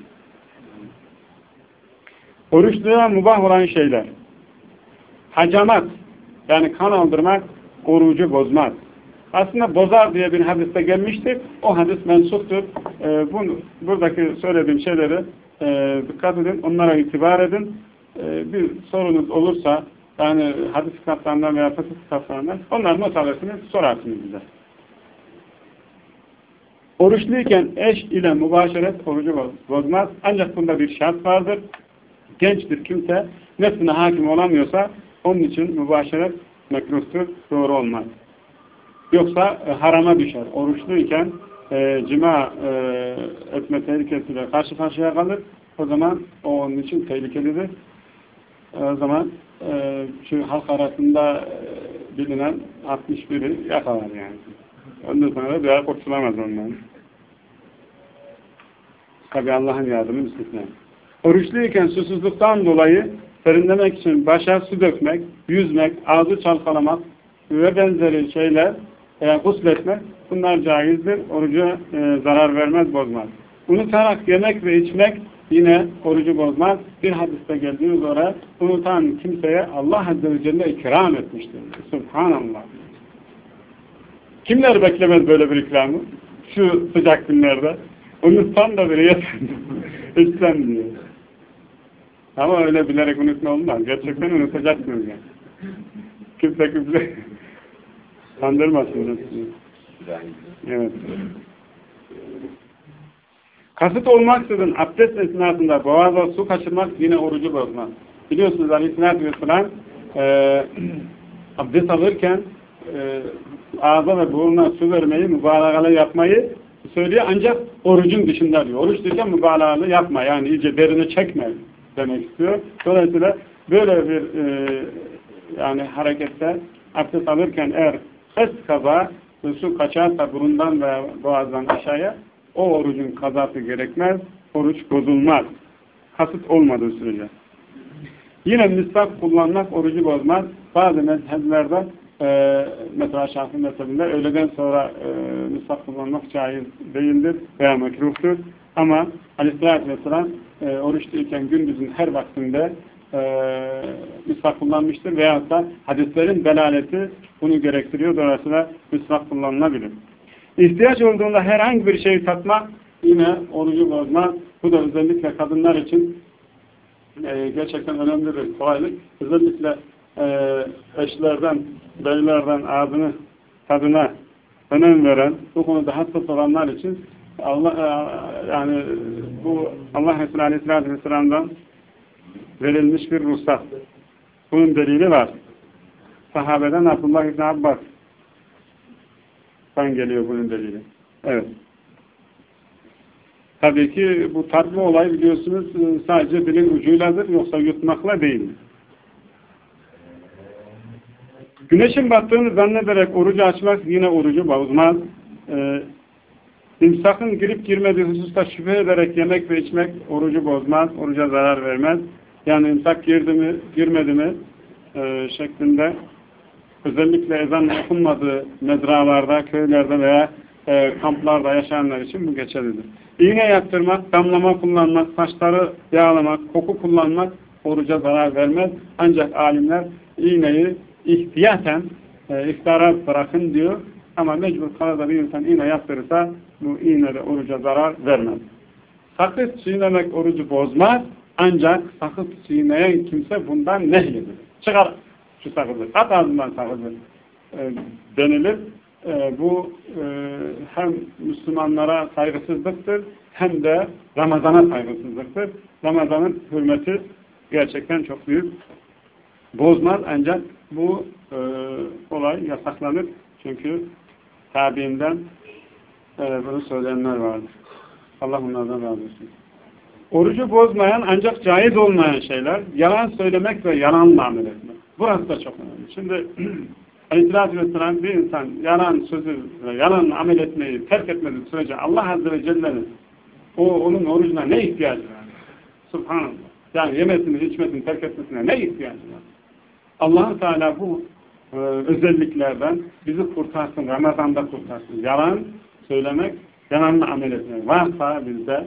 Oruçluğa mübah olan şeyler. Hacamat, yani kan aldırmak orucu bozmaz. Aslında bozar diye bir hadiste gelmiştir. O hadis mensuptur. Ee, bunu, buradaki söylediğim şeyleri e, dikkat edin, onlara itibar edin. Ee, bir sorunuz olursa, yani hadis kitaplarından veya fıkıh kitaplarından, onları not alırsınız, sorarsınız bize. Oruçluyken eş ile mübaşeret orucu bozmaz. Ancak bunda bir şart vardır. Genç bir kimse nefsine hakim olamıyorsa, onun için mübaşeret mekruhtur, doğru olmaz. Yoksa e, harama düşer. Oruçluyken e, cima e, etme tehlikesiyle karşı karşıya kalır. O zaman o onun için tehlikelidir. E, o zaman e, şu halk arasında e, bilinen altmış biri yakalar yani. Ondan sonra bir daha kurtulamaz ondan. Tabi Allah'ın yardımı istisna. Oruçluyken susuzluktan dolayı serinlemek için başa su dökmek, yüzmek, ağzı çalkalamak ve benzeri şeyler, e, gusletmek, bunlar caizdir. Oruca e, zarar vermez, bozmaz. Unutarak yemek ve içmek yine orucu bozmaz. Bir hadiste geldiği üzere unutan kimseye Allah Azze ve Celle ikram etmiştir. Subhanallah. Kimler beklemez böyle bir ikramı? Şu sıcak günlerde. Unutan da biri yeter. İçsen diyor. Ama öyle bilerek unutma olmaz. Gerçekten unutacaksınız yani. Kimse kimse kandırmasın. Evet. Kasıt olmaksızın abdest esnasında boğaza su kaçırmak yine orucu bozmaz. Biliyorsunuz Aleyhisselatü Vesselam e, abdest alırken e, ağza ve burnuna su vermeyi, mübalağalı yapmayı söylüyor. Ancak orucun dışında diyor. Oruç diyeceğim mübalağalı yapma. Yani iyice derini çekme demek istiyor. Dolayısıyla böyle bir e, yani harekette abdest alırken eğer es kaza su kaçarsa burundan veya boğazdan aşağıya o orucun kazası gerekmez. Oruç bozulmaz. Kasıt olmadığı sürece. Yine misvak kullanmak orucu bozmaz. Bazı mezheplerde e, mesela Şafii mezhebinde öğleden sonra e, misvak kullanmak caiz değildir veya mekruhtur. Ama Aleyhisselatü Vesselam e, oruçluyken gündüzün her vaktinde e, misvak kullanmıştır veyahut da hadislerin delaleti bunu gerektiriyor. Dolayısıyla misvak kullanılabilir. İhtiyaç olduğunda herhangi bir şeyi tatmak yine orucu bozmaz. Bu da özellikle kadınlar için e, gerçekten önemli bir kolaylık. Özellikle e, eşlerden, beylerden ağzını tadına önem veren, bu konuda hassas olanlar için Allah e, yani bu Allah Resulü Aleyhisselatü Vesselam'dan verilmiş bir ruhsat. Bunun delili var. Sahabeden Abdullah İbni Abbas geliyor bunun delili. Evet. Tabii ki bu tatlı olay biliyorsunuz sadece dilin ucuyladır, yoksa yutmakla değil. Güneşin battığını zannederek orucu açmak yine orucu bozmaz. Ee, İmsakın girip girmediği hususta şüphe ederek yemek ve içmek orucu bozmaz, oruca zarar vermez. Yani imsak girdi mi, girmedi mi e, şeklinde özellikle ezan okunmadığı mezralarda, köylerde veya e, kamplarda yaşayanlar için bu geçerlidir. İğne yaptırmak, damlama kullanmak, saçları yağlamak, koku kullanmak oruca zarar vermez. Ancak alimler iğneyi ihtiyaten e, iftara bırakın diyor. Ama mecbur kalırsa bir insan iğne yaptırırsa bu iğne de oruca zarar vermez. Sakız çiğnemek orucu bozmaz. Ancak sakız çiğneyen kimse bundan nehyedilir. Çıkar şu sakızı. At ağzından sakızı e, denilir. E, bu e, hem Müslümanlara saygısızlıktır hem de Ramazan'a saygısızlıktır. Ramazan'ın hürmeti gerçekten çok büyük. Bozmaz ancak bu e, olay yasaklanır. Çünkü tabiinden e, bunu söyleyenler vardır. Allah onlardan razı olsun. Orucu bozmayan ancak caiz olmayan şeyler yalan söylemek ve yalanla amel etmek. Burası da çok önemli. Şimdi Aleyhisselatü Vesselam bir insan yalan sözü ve yalanla amel etmeyi terk etmediği sürece Allah Azze ve Celle'nin o onun orucuna ne ihtiyacı var? Subhanallah. Yani yemesini, içmesini terk etmesine ne ihtiyacı var? Allah-u Teala bu e, özelliklerden bizi kurtarsın, Ramazan'da kurtarsın. Yalan söylemek, yalanla amel etmek varsa bizde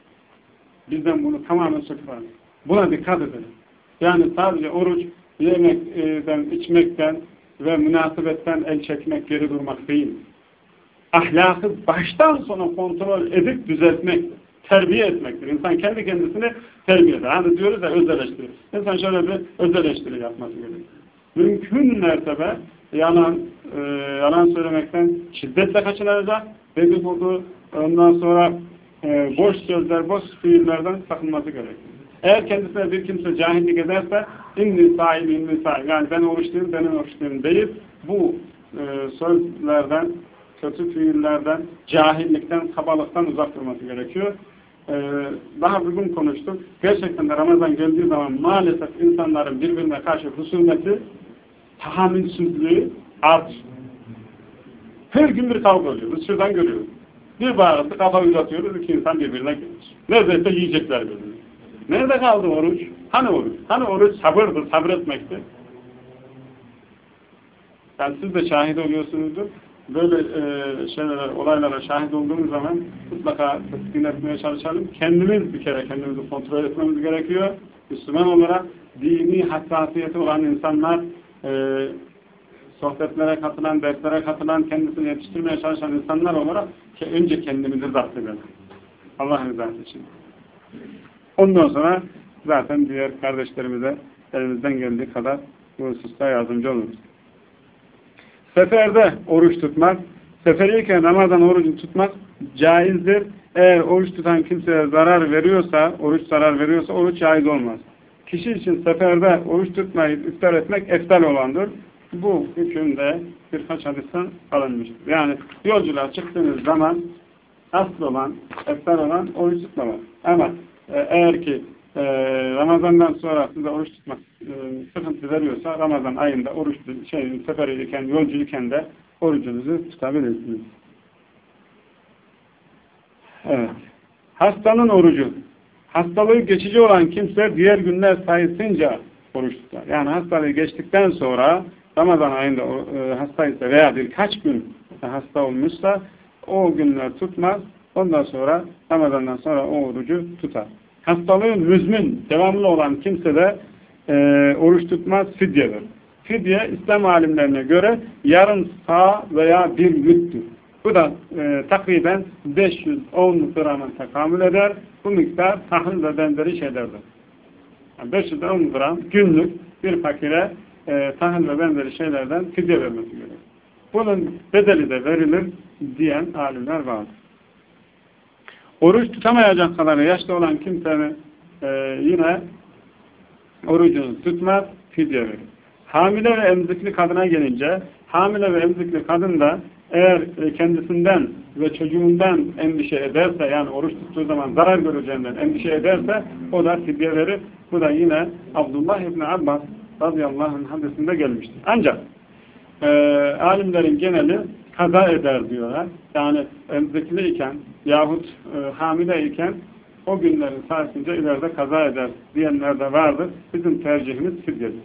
bizden bunu tamamen çıkarır. Buna dikkat edelim. Yani sadece oruç yemekten, içmekten ve münasebetten el çekmek, geri durmak değil. Ahlakı baştan sona kontrol edip düzeltmek, terbiye etmektir. İnsan kendi kendisini terbiye eder. Hani diyoruz ya öz eleştiri. İnsan şöyle bir öz eleştiri yapması gerekiyor. Mümkün mertebe yalan, e, yalan söylemekten şiddetle kaçınacak. Dedikodu, ondan sonra e, boş sözler, boş fiillerden sakınması gerekiyor. Eğer kendisine bir kimse cahillik ederse inni sahibi, inni sahibi. Yani ben oruçluyum, benim oruçluyum deyip bu e, sözlerden, kötü fiillerden, cahillikten, kabalıktan uzak durması gerekiyor. Ee, daha bugün konuştuk. Gerçekten de Ramazan geldiği zaman maalesef insanların birbirine karşı husumeti, tahammülsüzlüğü artıyor. Her gün bir kavga oluyor. Biz şuradan görüyoruz. Bir bağırtı kafa uzatıyoruz, iki insan birbirine gelir. Neredeyse yiyecekler birbirini. Nerede kaldı oruç? Hani oruç? Hani oruç sabırdı, sabretmekti. Yani siz de şahit oluyorsunuzdur. Böyle e, şeylere, olaylara şahit olduğumuz zaman mutlaka teskin etmeye çalışalım. Kendimiz bir kere kendimizi kontrol etmemiz gerekiyor. Müslüman olarak dini hassasiyeti olan insanlar, e, sohbetlere katılan, derslere katılan, kendisini yetiştirmeye çalışan insanlar olarak ki önce kendimizi zapt edelim. Allah rızası için. Ondan sonra zaten diğer kardeşlerimize elimizden geldiği kadar bu hususta yardımcı oluruz. Seferde oruç tutmak, seferiyken Ramazan orucu tutmak caizdir. Eğer oruç tutan kimseye zarar veriyorsa, oruç zarar veriyorsa oruç caiz olmaz. Kişi için seferde oruç tutmayı iftar etmek eftal olandır. Bu hükümde birkaç hadisten alınmıştır. Yani yolculuğa çıktığınız zaman asıl olan, eftal olan oruç tutmamak. Ama e, eğer ki e, Ramazan'dan sonra size oruç tutmak e, sıkıntı veriyorsa Ramazan ayında oruç şey, seferiyken, yolcuyken de orucunuzu tutabilirsiniz. Evet. Hastanın orucu. Hastalığı geçici olan kimse diğer günler sayısınca oruç tutar. Yani hastalığı geçtikten sonra Ramazan ayında e, hastaysa veya birkaç gün hasta olmuşsa o günler tutmaz. Ondan sonra Ramazan'dan sonra o orucu tutar. Hastalığın müzmin, devamlı olan kimse de e, oruç tutmaz, fidyedir. Fidye, İslam alimlerine göre yarım sağ veya bir müddür. Bu da e, takriben beş yüz on grama tekamül eder. Bu miktar tahıl ve benzeri şeylerdir. Yani beş yüz on gram günlük bir fakire e, tahıl ve benzeri şeylerden fidye vermesi gerekir. Bunun bedeli de verilir diyen alimler vardır. Oruç tutamayacak kadar yaşlı olan kimsenin e, yine orucunu tutmaz, fidye verir. Hamile ve emzikli kadına gelince, hamile ve emzikli kadın da eğer e, kendisinden ve çocuğundan endişe ederse, yani oruç tuttuğu zaman zarar göreceğinden endişe ederse, o da fidye verir. Bu da yine Abdullah İbni Abbas radıyallahu anh hadisinde gelmiştir. Ancak e, alimlerin geneli kaza eder diyorlar. Yani emzikli yahut e, hamileyken o günlerin sayesinde ileride kaza eder diyenler de vardır. Bizim tercihimiz fidyedir.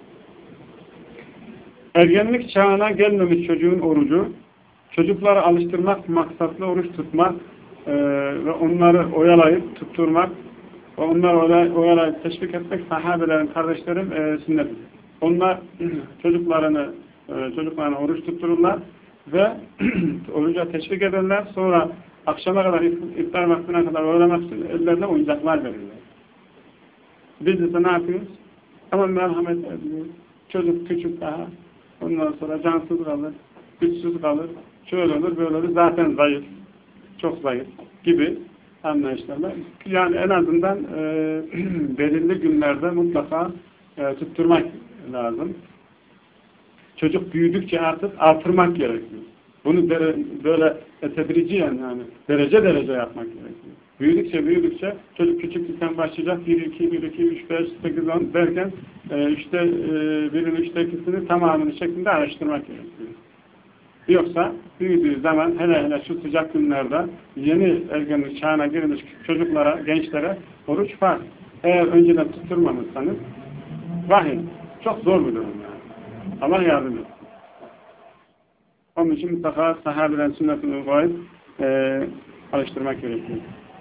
Ergenlik çağına gelmemiş çocuğun orucu, çocukları alıştırmak maksatlı oruç tutmak e, ve onları oyalayıp tutturmak ve onları oyalayıp teşvik etmek sahabelerin, kardeşlerim e, sünnetidir. Onlar çocuklarını e, çocuklarına oruç tuttururlar ve oruca teşvik ederler. Sonra akşama kadar, iftar vaktine kadar oyalamak için ellerine oyuncaklar verirler. Biz ise ne yapıyoruz? Ama merhamet ediyoruz. Çocuk küçük daha. Ondan sonra cansız kalır, güçsüz kalır, şöyle olur, böyle olur, zaten zayıf, çok zayıf gibi anlayışlarla. Yani en azından e, belirli günlerde mutlaka e, tutturmak lazım. Çocuk büyüdükçe artık artırmak gerekiyor. Bunu dere, böyle tedriciyen yani derece derece yapmak gerekiyor. Büyüdükçe büyüdükçe çocuk küçüklükten başlayacak bir iki, bir iki, üç, beş, sekiz, on derken e, üçte e, birin üçte ikisini tamamını şeklinde araştırmak gerekiyor. Yoksa büyüdüğü zaman hele hele şu sıcak günlerde yeni ergenlik çağına girmiş çocuklara, gençlere oruç var. Eğer önceden tutturmamışsanız vahim. Çok zor bir durum yani. Allah yardım etsin. Onun için mutlaka sahabelerin sünnetini uygulayıp e, alıştırmak gerekiyor.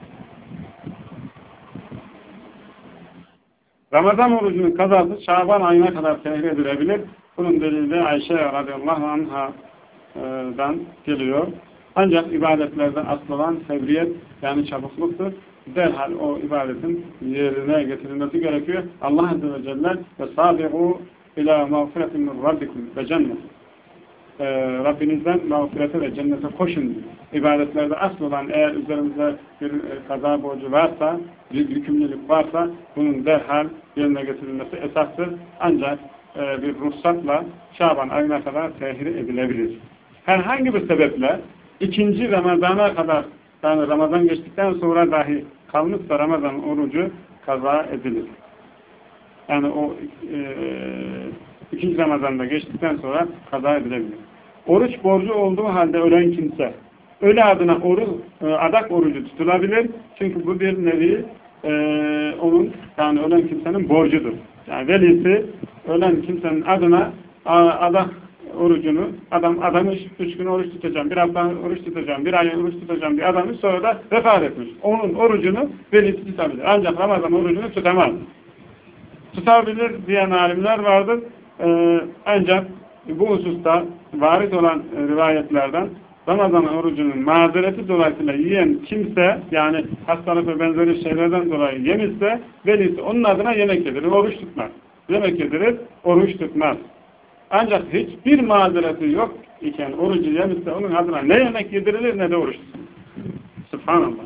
Ramazan orucunun kazası Şaban ayına kadar tehir edilebilir. Bunun delili Ayşe radıyallahu anh'dan geliyor. Ancak ibadetlerden asıl olan fevriyet yani çabukluktur. Derhal o ibadetin yerine getirilmesi gerekiyor. Allah azze ve celle ve sabiqu ila mağfiretin min rabbikum ve cennet. Rabbinizden mağfirete ve cennete koşun diyor. İbadetlerde asıl olan eğer üzerimize bir kaza borcu varsa, bir yükümlülük varsa bunun derhal yerine getirilmesi esastır. Ancak e, bir ruhsatla Şaban ayına kadar tehir edilebilir. Herhangi bir sebeple ikinci Ramazan'a kadar yani Ramazan geçtikten sonra dahi kalmışsa Ramazan orucu kaza edilir. Yani o e, ikinci Ramazan'da geçtikten sonra kaza edilebilir. Oruç borcu olduğu halde ölen kimse ölü adına oruç, adak orucu tutulabilir. Çünkü bu bir nevi e, onun yani ölen kimsenin borcudur. Yani velisi ölen kimsenin adına adak orucunu adam adamış üç gün oruç tutacağım, bir hafta oruç tutacağım, bir ay oruç tutacağım bir adamış sonra da vefat etmiş. Onun orucunu velisi tutabilir. Ancak Ramazan orucunu tutamaz. Tutabilir diyen alimler vardır. Ee, ancak bu hususta varit olan e, rivayetlerden Ramazan orucunun mazereti dolayısıyla yiyen kimse yani hastalık ve benzeri şeylerden dolayı yemişse velisi onun adına yemek yedirir, oruç tutmaz. Yemek yedirir, oruç tutmaz. Ancak hiçbir mazereti yok iken orucu yemişse onun adına ne yemek yedirilir ne de oruç tutulur. Subhanallah.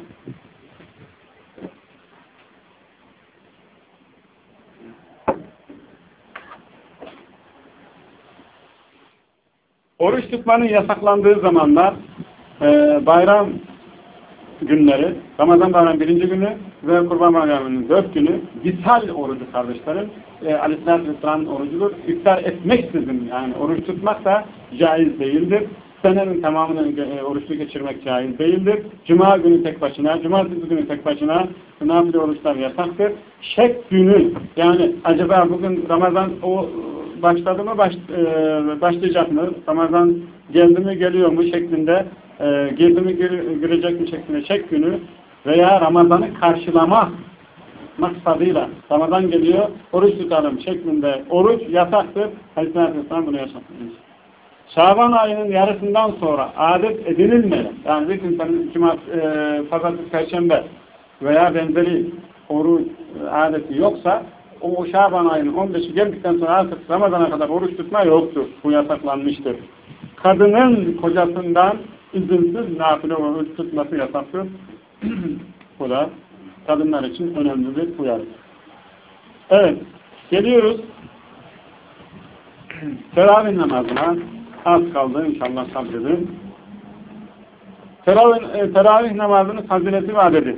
Oruç tutmanın yasaklandığı zamanlar e, bayram günleri, Ramazan bayramı birinci günü ve Kurban bayramının dört günü vishal orucu kardeşlerim. E, Aleyhisselatü Vesselam'ın orucudur. İftar etmeksizin yani oruç tutmak da caiz değildir. Senenin tamamını e, oruçlu geçirmek caiz değildir. Cuma günü tek başına, cumartesi günü tek başına nafile oruçlar yasaktır. Şek günü yani acaba bugün Ramazan o başladı mı baş, e, başlayacak mı? Ramazan geldi mi geliyor mu şeklinde e, girdi mi gir, girecek mi şeklinde şek günü veya Ramazan'ı karşılama maksadıyla Ramazan geliyor oruç tutalım şeklinde oruç yasaktır. Aleyhisselatü Vesselam bunu yasaklıyor. Şaban ayının yarısından sonra adet edinilmeyen yani bir kimsenin cumat, e, pazartesi, perşembe veya benzeri oruç e, adeti yoksa o Şaban ayının on beşi geldikten sonra artık Ramazan'a kadar oruç tutma yoktur. Bu yasaklanmıştır. Kadının kocasından izinsiz nafile oruç tutması yasaktır. Bu da kadınlar için önemli bir uyarı. Evet. Geliyoruz. Teravih namazına az kaldı. İnşallah sabredin. Teravih, e, teravih namazının fazileti ve adedi.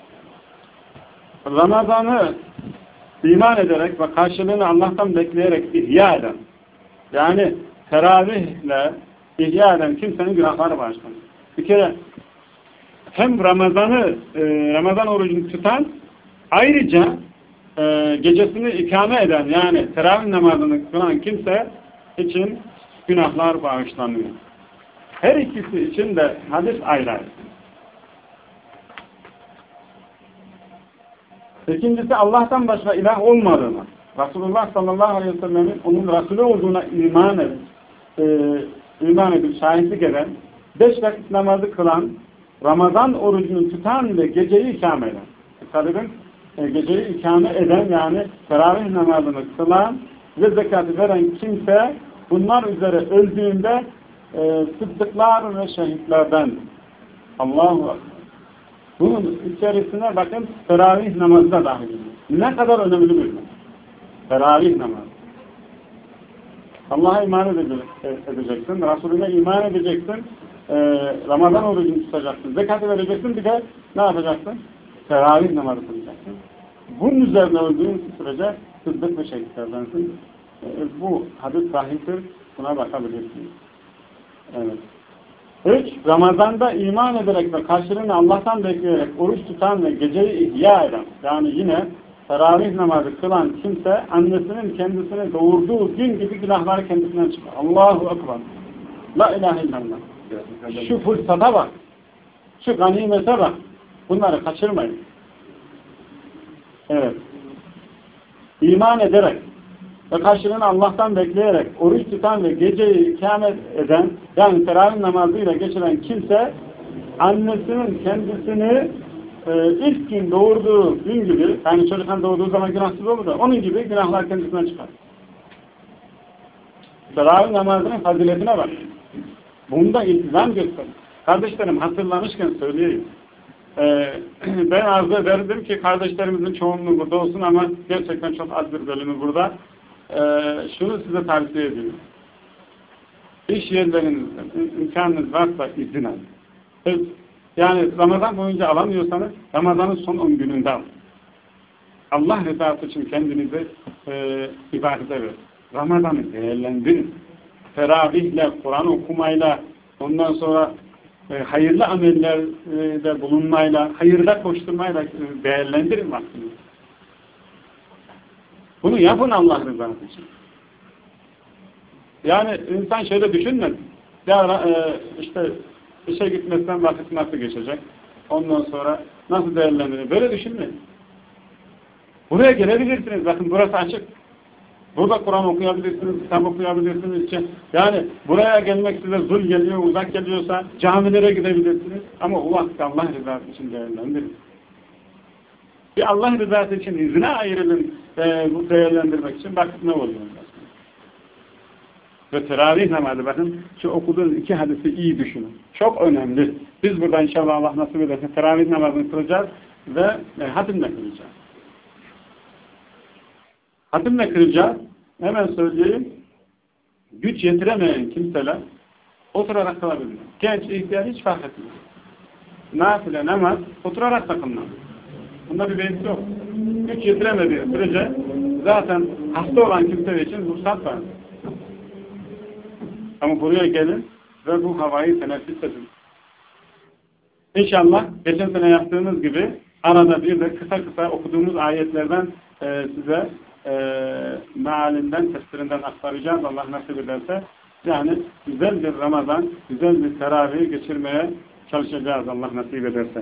Ramazan'ı iman ederek ve karşılığını Allah'tan bekleyerek ihya eden yani teravihle ihya eden kimsenin günahları bağışlanır. Bir kere hem Ramazan'ı, e, Ramazan orucunu tutan, ayrıca e, gecesini ikame eden, yani teravih namazını kılan kimse için günahlar bağışlanıyor. Her ikisi için de hadis ayrı ayrı. İkincisi, Allah'tan başka ilah olmadığını, Resulullah sallallahu aleyhi ve sellem'in onun Resulü olduğuna iman edip, e, iman edip şahitlik eden, beş vakit namazı kılan, Ramazan orucunu tutan ve geceyi ikame eden. Dikkat edin, e, geceyi ikame eden, yani teravih namazını kılan ve zekatı veren kimse, bunlar üzere öldüğünde e, sıddıklar ve şehitlerden. Allahu Ekber. Bunun içerisine bakın, teravih namazı da dahil ediyor. Ne kadar önemli bir namaz. Teravih namazı. Allah'a iman edeceksin, Resulüne iman edeceksin, e, Ramazan orucunu tutacaksın, zekatı vereceksin, bir de ne yapacaksın? Teravih namazı kılacaksın. Bunun üzerine öldüğün sürece sıddık ve şehitlerdensin. E, bu hadis sahihtir, buna bakabilirsiniz. Evet. Üç, Ramazan'da iman ederek ve karşılığını Allah'tan bekleyerek oruç tutan ve geceyi ihya eden, yani yine teravih namazı kılan kimse, annesinin kendisini doğurduğu gün gibi günahları kendisinden çıkar. Allahu Ekber. La ilahe illallah. Şu fırsata bak. Şu ganimete bak. Bunları kaçırmayın. Evet. İman ederek ve karşılığını Allah'tan bekleyerek oruç tutan ve geceyi ikamet eden, yani teravih namazıyla geçiren kimse, annesinin kendisini e, ilk gün doğurduğu gün gibi, yani çocuktan doğduğu zaman günahsız olur da, onun gibi günahlar kendisinden çıkar. Teravih namazının faziletine bak. Bunda iltizam gösterin. Kardeşlerim, hatırlamışken söyleyeyim. Ee, ben arzu ederdim ki kardeşlerimizin çoğunluğu burada olsun, ama gerçekten çok az bir bölümü burada. Ee, şunu size tavsiye ediyorum. İş yerlerinizde imkanınız varsa izin alın. Yani Ramazan boyunca alamıyorsanız Ramazan'ın son on gününde alın. Allah rızası için kendinizi e, ibadete verin. Ramazan'ı değerlendirin. Teravihle, Kur'an okumayla, ondan sonra e, hayırlı amellerde bulunmayla, hayırda koşturmayla e, değerlendirin vaktinizi. Bunu yapın Allah rızası için. Yani insan şöyle düşünmez. Ya e, işte işe gitmezsen vakit nasıl geçecek? Ondan sonra nasıl değerlendirir? Böyle düşünmeyin. Buraya gelebilirsiniz. Bakın burası açık. Burada Kur'an okuyabilirsiniz, kitap okuyabilirsiniz. Yani buraya gelmek size zul geliyor, uzak geliyorsa camilere gidebilirsiniz. Ama o vakti Allah rızası için değerlendirin. Bir Allah rızası için izine ayrılın e, bu değerlendirmek için. Bakın ne oluyor? Ve teravih namazı, bakın şu okuduğunuz iki hadisi iyi düşünün. Çok önemli. Biz burada inşallah Allah nasip ederse teravih namazını kılacağız ve e, hatimle kılacağız. Hatimle kılacağız. Hemen söyleyeyim. Güç yetiremeyen kimseler oturarak kılabilir. Genç, ihtiyar hiç fark etmez. Nafile namaz oturarak da kılınır. Bunda bir beis yok. Güç yetiremediği sürece zaten hasta olan kimseler için ruhsat var. Ama buraya gelin ve bu havayı teneffüs edin. İnşallah geçen sene yaptığımız gibi arada bir de kısa kısa okuduğumuz ayetlerden e, size e, mealinden, tefsirinden aktaracağız Allah nasip ederse. Yani güzel bir Ramazan, güzel bir teravih geçirmeye çalışacağız Allah nasip ederse.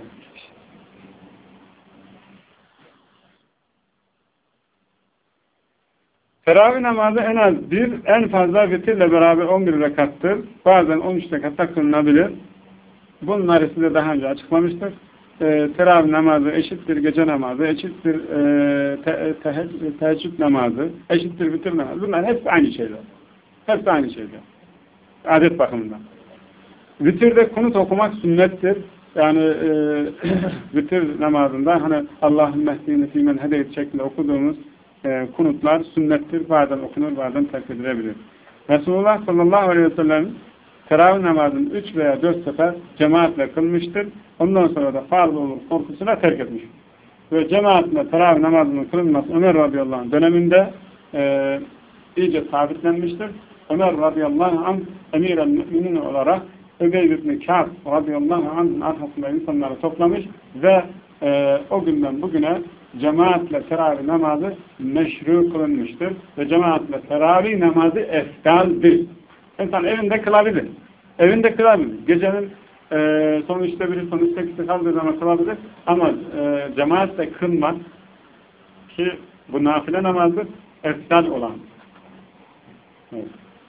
Teravih namazı en az bir, en fazla vitirle beraber on bir rekattır. Bazen on üç rekatta kılınabilir. Bunları size daha önce açıklamıştık. E, teravih namazı eşittir gece namazı, eşittir e, te, te, teheccüd namazı, eşittir vitir namazı. Bunlar hepsi aynı şeyler. Hepsi aynı şeyler. Adet bakımından. Vitirde kunut okumak sünnettir. Yani e, vitir namazında hani Allahümme ehdini fîmen hedeyt şeklinde okuduğumuz e, kunutlar sünnettir. Bazen okunur, bazen terk edilebilir. Resulullah sallallahu aleyhi ve sellem teravih namazını üç veya dört sefer cemaatle kılmıştır. Ondan sonra da farz olur korkusuna terk etmiştir. Ve cemaatle teravih namazının kılınması Ömer radıyallahu anh döneminde e, iyice sabitlenmiştir. Ömer radıyallahu anh emir-el müminin olarak Übey ibn Ka'b radıyallahu anh'ın arkasında insanları toplamış ve e, o günden bugüne cemaatle teravih namazı meşru kılınmıştır. Ve cemaatle teravih namazı efdaldir. İnsan evinde kılabilir. Evinde kılabilir. Gecenin e, son üçte biri, son üçte ikisi kaldığı zaman kılabilir. Ama e, cemaatle kılmak ki bu nafile namazdır, efdal olan. Evet.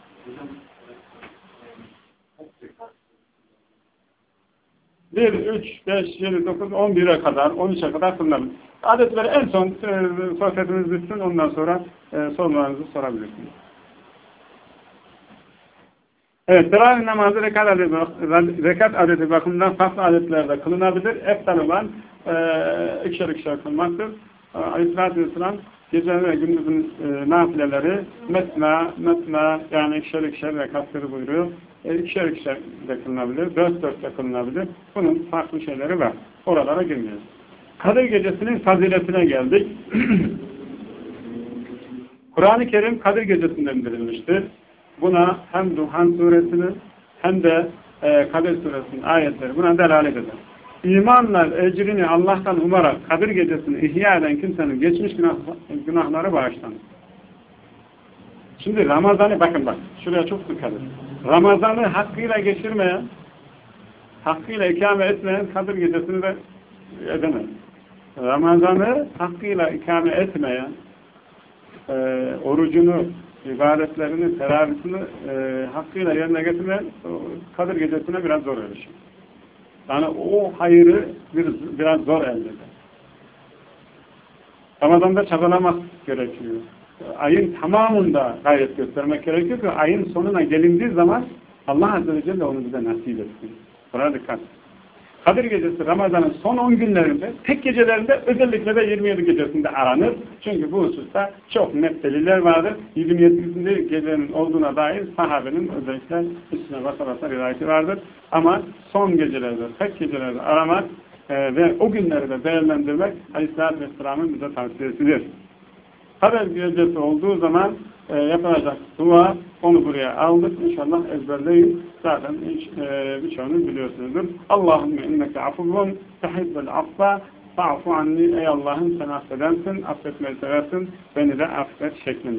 bir, üç, beş, yedi, dokuz, on bire kadar, on üçe kadar kılınabilir. Adetleri en son e, sohbetimiz bitsin, ondan sonra e, sorularınızı sorabilirsiniz. Evet, teravih namazı rekat adeti, rekat adeti bakımından farklı adetlerde kılınabilir. Eftal olan e, ikişer ikişer kılmaktır. Aleyhisselatü Vesselam gece ve gündüzün e, nafileleri metna, metna yani ikişer ikişer rekatları buyuruyor. E, ikişer ikişer de kılınabilir, dört dört de kılınabilir. Bunun farklı şeyleri var. Oralara girmiyoruz. Kadir Gecesi'nin faziletine geldik. Kur'an-ı Kerim Kadir Gecesi'nde indirilmiştir. Buna hem Duhan Suresinin hem de e, Kadir Suresinin ayetleri buna delalet eder. İmanla ecrini Allah'tan umarak Kadir Gecesi'ni ihya eden kimsenin geçmiş günah, günahları bağışlanır. Şimdi Ramazan'ı bakın bak, şuraya çok dikkat edin. Ramazan'ı hakkıyla geçirmeyen, hakkıyla ikame etmeyen Kadir Gecesi'ni de edemez. Ramazan'ı hakkıyla ikame etmeyen, e, orucunu, ibadetlerini, teravisini e, hakkıyla yerine getirmeyen Kadir Gecesi'ne biraz zor erişir. Yani o hayrı bir, biraz zor elde eder. Ramazan'da çabalamak gerekiyor. Ayın tamamında gayret göstermek gerekiyor ki ayın sonuna gelindiği zaman Allah Azze ve Celle onu bize nasip etsin. Buna dikkat. Kadir Gecesi Ramazan'ın son on günlerinde, tek gecelerinde, özellikle de yirmi yedi gecesinde aranır. Çünkü bu hususta çok net deliller vardır. yirmi yedinci gecenin olduğuna dair sahabenin özellikle üstüne basa basa rivayeti vardır. Ama son gecelerde, tek gecelerde aramak e, ve o günleri de değerlendirmek Aleyhisselatü Vesselam'ın bize tavsiyesidir. Kadir Gecesi olduğu zaman e, yapılacak dua, onu buraya aldık. İnşallah ezberleyin. Zaten hiç, e, birçoğunuz biliyorsunuzdur. Allahümme inneke afuvun tehibbel affa fa'fu anni. Ey Allah'ım sen affedensin, affetmeyi seversin, beni de affet şeklinde.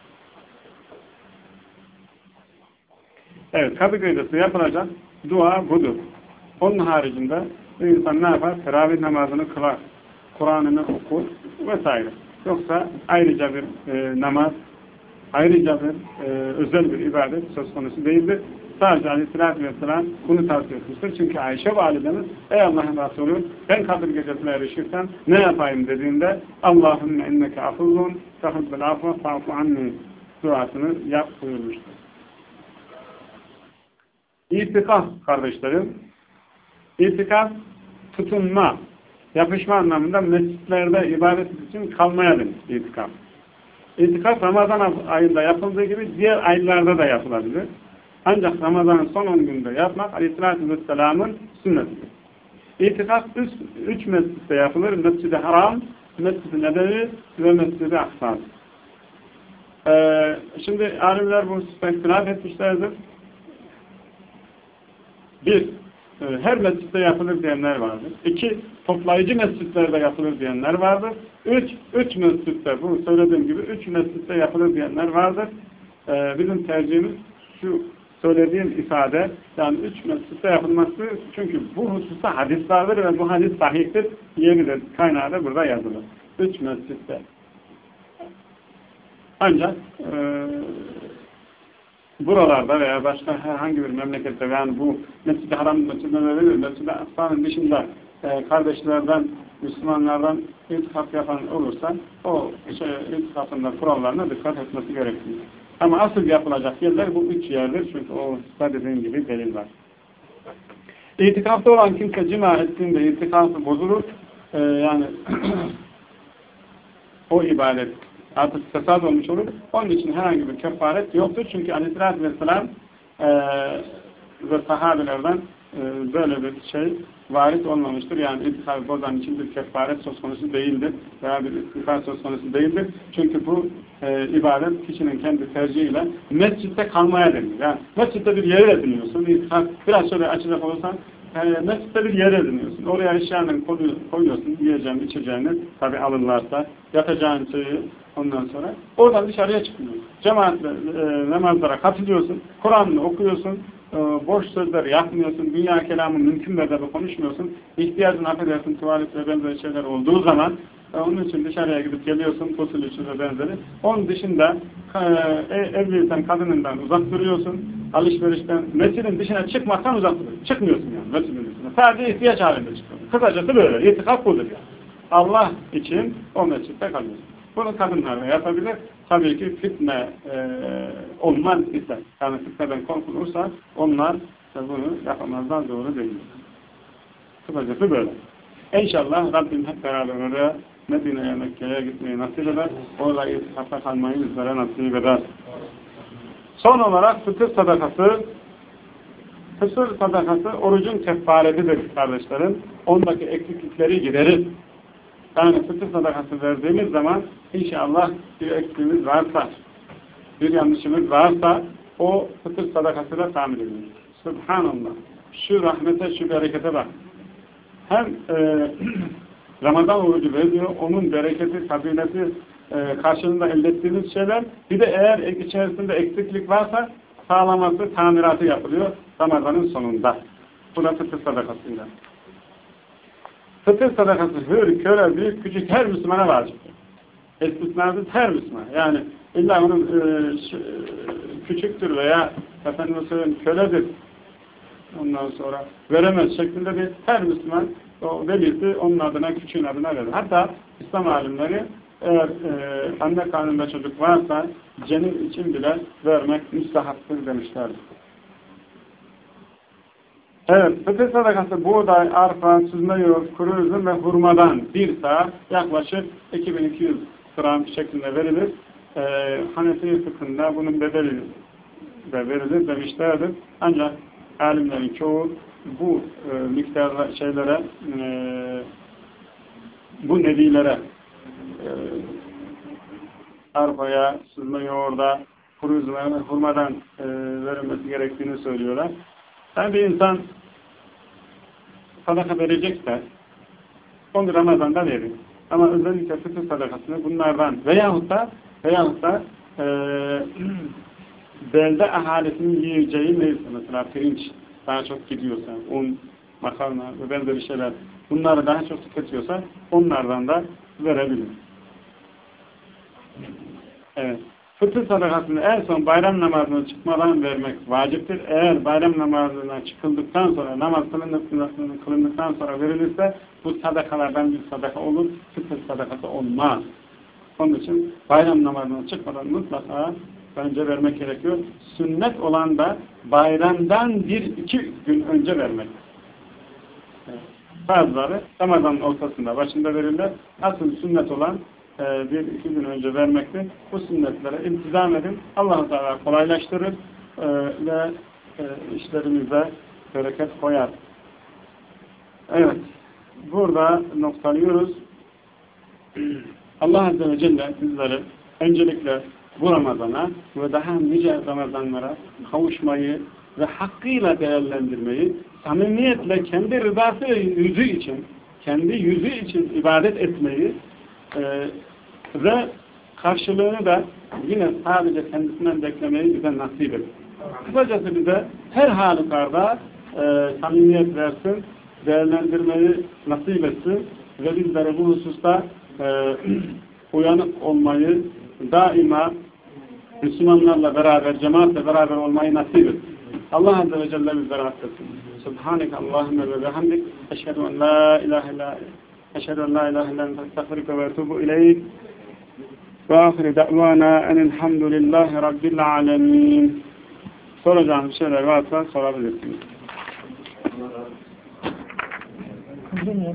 Evet, Kadir Gecesi yapılacak dua budur. Onun haricinde bir insan ne yapar? Teravih namazını kılar, Kur'an'ını okur vesaire. Yoksa ayrıca bir e, namaz, ayrıca bir e, özel bir ibadet söz konusu değildir. Sadece Aleyhisselatü Vesselam bunu tavsiye etmiştir. Çünkü Ayşe validemiz, ey Allah'ın Resulü, ben Kadir Gecesi'ne erişirsem ne yapayım dediğinde Allahümme enneke afuzun tehibbel affa fa'fu anni duasını yap buyurmuştur. İtikaf kardeşlerim, İtikaf tutunma, yapışma anlamında mescitlerde ibadet için kalmaya denir itikaf. İtikaf Ramazan ayında yapıldığı gibi diğer aylarda da yapılabilir. Ancak Ramazan'ın son on günde yapmak Aleyhisselatü Vesselam'ın sünnetidir. İtikaf üç, üç mescitte yapılır. Mescid-i Haram, Mescid-i Nebevi ve Mescid-i Aksa. Ee, şimdi alimler bu ihtilaf etmişlerdir. Bir, her mescitte yapılır diyenler vardır. İki, toplayıcı mescitlerde yapılır diyenler vardır. Üç, üç mescitte, bu söylediğim gibi üç mescitte yapılır diyenler vardır. Ee, bizim tercihimiz şu söylediğim ifade, yani üç mescitte yapılması, çünkü bu hususta hadis vardır ve bu hadis sahihtir. Yeri de kaynağı da burada yazılır. Üç mescitte. Ancak e, buralarda veya başka herhangi bir memlekette, yani bu Mescid-i Haram, Mescid-i Nebevi, Mescid-i Aksa'nın dışında e, kardeşlerden, Müslümanlardan itikaf yapan olursa o şey, itikafında kurallarına dikkat etmesi gerekiyor. Ama asıl yapılacak yerler bu üç yerdir. Çünkü o dediğim gibi delil var. İtikafta olan kimse cima ettiğinde itikafı bozulur. Ee, yani o ibadet artık fesat olmuş olur. Onun için herhangi bir kefaret yoktur. Çünkü Aleyhisselatü Vesselam e, ve sahabelerden e, böyle bir şey varit olmamıştır. Yani intikal bozan için bir kefaret söz konusu değildir. Veya bir istikrar söz konusu değildir. Çünkü bu e, ibadet kişinin kendi tercihiyle mescitte kalmaya denir. Yani mescitte bir yer ediniyorsun. İntikal, biraz şöyle açacak olursan e, mescitte bir yer ediniyorsun. Oraya eşyanı koyuyorsun. Yiyeceğini, içeceğini tabi alırlarsa yatacağın şeyi ondan sonra oradan dışarıya çıkmıyorsun. Cemaatle e, namazlara katılıyorsun. Kur'an'ını okuyorsun. E, boş sözleri yapmıyorsun. Dünya kelamı mümkün mertebe konuşmuyorsun. İhtiyacın affedersin tuvalet ve benzeri şeyler olduğu zaman e, onun için dışarıya gidip geliyorsun. Gusül için ve benzeri. Onun dışında e, evliysen kadınından uzak duruyorsun. Alışverişten, mescidin dışına çıkmaktan uzak duruyorsun. Çıkmıyorsun yani mescidin dışına. Sadece ihtiyaç halinde çıkıyorsun. Kısacası böyle. İtikaf budur yani. Allah için o mescitte kalıyorsun. Bunu kadınlar da yapabilir. Tabii ki fitne e, olmaz ise, yani fitneden korkulursa onlar bunu yapamazlar, doğru değil. Kısacası böyle. İnşallah Rabbim hep beraber oraya Medine'ye, Mekke'ye gitmeyi nasip eder. Orada itikafta kalmayı bizlere nasip eder. Son olarak fıtır sadakası. Fıtır sadakası orucun kefaretidir kardeşlerim. Ondaki eksiklikleri giderir. Yani fıtır sadakası verdiğimiz zaman inşallah bir eksiğimiz varsa, bir yanlışımız varsa o fıtır sadakasıyla tamir edilir. Subhanallah. Şu rahmete, şu berekete bak. Hem e, Ramazan orucu veriyor, onun bereketi, kabileti e, karşılığında elde ettiğimiz şeyler, bir de eğer içerisinde eksiklik varsa sağlaması, tamiratı yapılıyor Ramazan'ın sonunda. Bu da fıtır sadakasıyla. Fıtır sadakası hür, köle, büyük, küçük her Müslümana vaciptir. İstisnasız her Müslüman. Yani illa onun e, ş, küçüktür veya efendim söyleyeyim köledir. Ondan sonra veremez şeklinde bir her Müslüman o velisi onun adına, küçüğün adına verir. Hatta İslam alimleri eğer e, anne karnında çocuk varsa cenin için bile vermek müstahaptır demişlerdir. Evet, fıtır sadakası buğday, arpa, süzme yoğurt, kuru üzüm ve hurmadan bir sağ yaklaşık iki bin iki yüz gram şeklinde verilir. Ee, Hanefi fıkhında bunun bedeli de verilir demişlerdir. Ancak alimlerin çoğu bu e, miktarla şeylere e, bu nevilere e, arpaya, süzme yoğurda, kuru üzüme ve hurmadan e, verilmesi gerektiğini söylüyorlar. Yani bir insan sadaka verecekse onu Ramazan'da verir. Ama özellikle fıtır sadakasını bunlardan veyahut da veyahut da e, belde ahalisinin yiyeceği neyse mesela pirinç daha çok gidiyorsa, un, makarna ve benzeri şeyler bunları daha çok tüketiyorsa onlardan da verebilir. Evet. Fıtır sadakasını en son bayram namazına çıkmadan vermek vaciptir. Eğer bayram namazına çıkıldıktan sonra, namaz kılındıktan, kılındıktan sonra verilirse bu sadakalardan bir sadaka olur, fıtır sadakası olmaz. Onun için bayram namazına çıkmadan mutlaka önce vermek gerekiyor. Sünnet olan da bayramdan bir iki gün önce vermek. Evet. Bazıları Ramazan'ın ortasında, başında verirler. Asıl sünnet olan bir iki gün önce vermektir. Bu sünnetlere iltizam edin. Allah-u Teala kolaylaştırır e, ve e, işlerimize bereket koyar. Evet. Burada noktalıyoruz. Allah Azze ve Celle bizleri öncelikle bu Ramazan'a ve daha nice Ramazanlara kavuşmayı ve hakkıyla değerlendirmeyi, samimiyetle kendi rızası yüzü için, kendi yüzü için ibadet etmeyi Ee, ve karşılığını da yine sadece kendisinden beklemeyi bize nasip edin. Kısacası bize her halükarda e, samimiyet versin, değerlendirmeyi nasip etsin ve bizlere bu hususta e, uyanık olmayı, daima Müslümanlarla beraber, cemaatle beraber olmayı nasip etsin. Allah Azze ve Celle bizlere affetsin. Subhaneke Allahümme ve bihamdik. Eşhedü en la ilahe illa أشهد أن لا إله إلا أنت أستغفرك وأتوب إليك وآخر دعوانا أن الحمد لله رب العالمين. Soracağınız şeyler varsa sorabilirsiniz.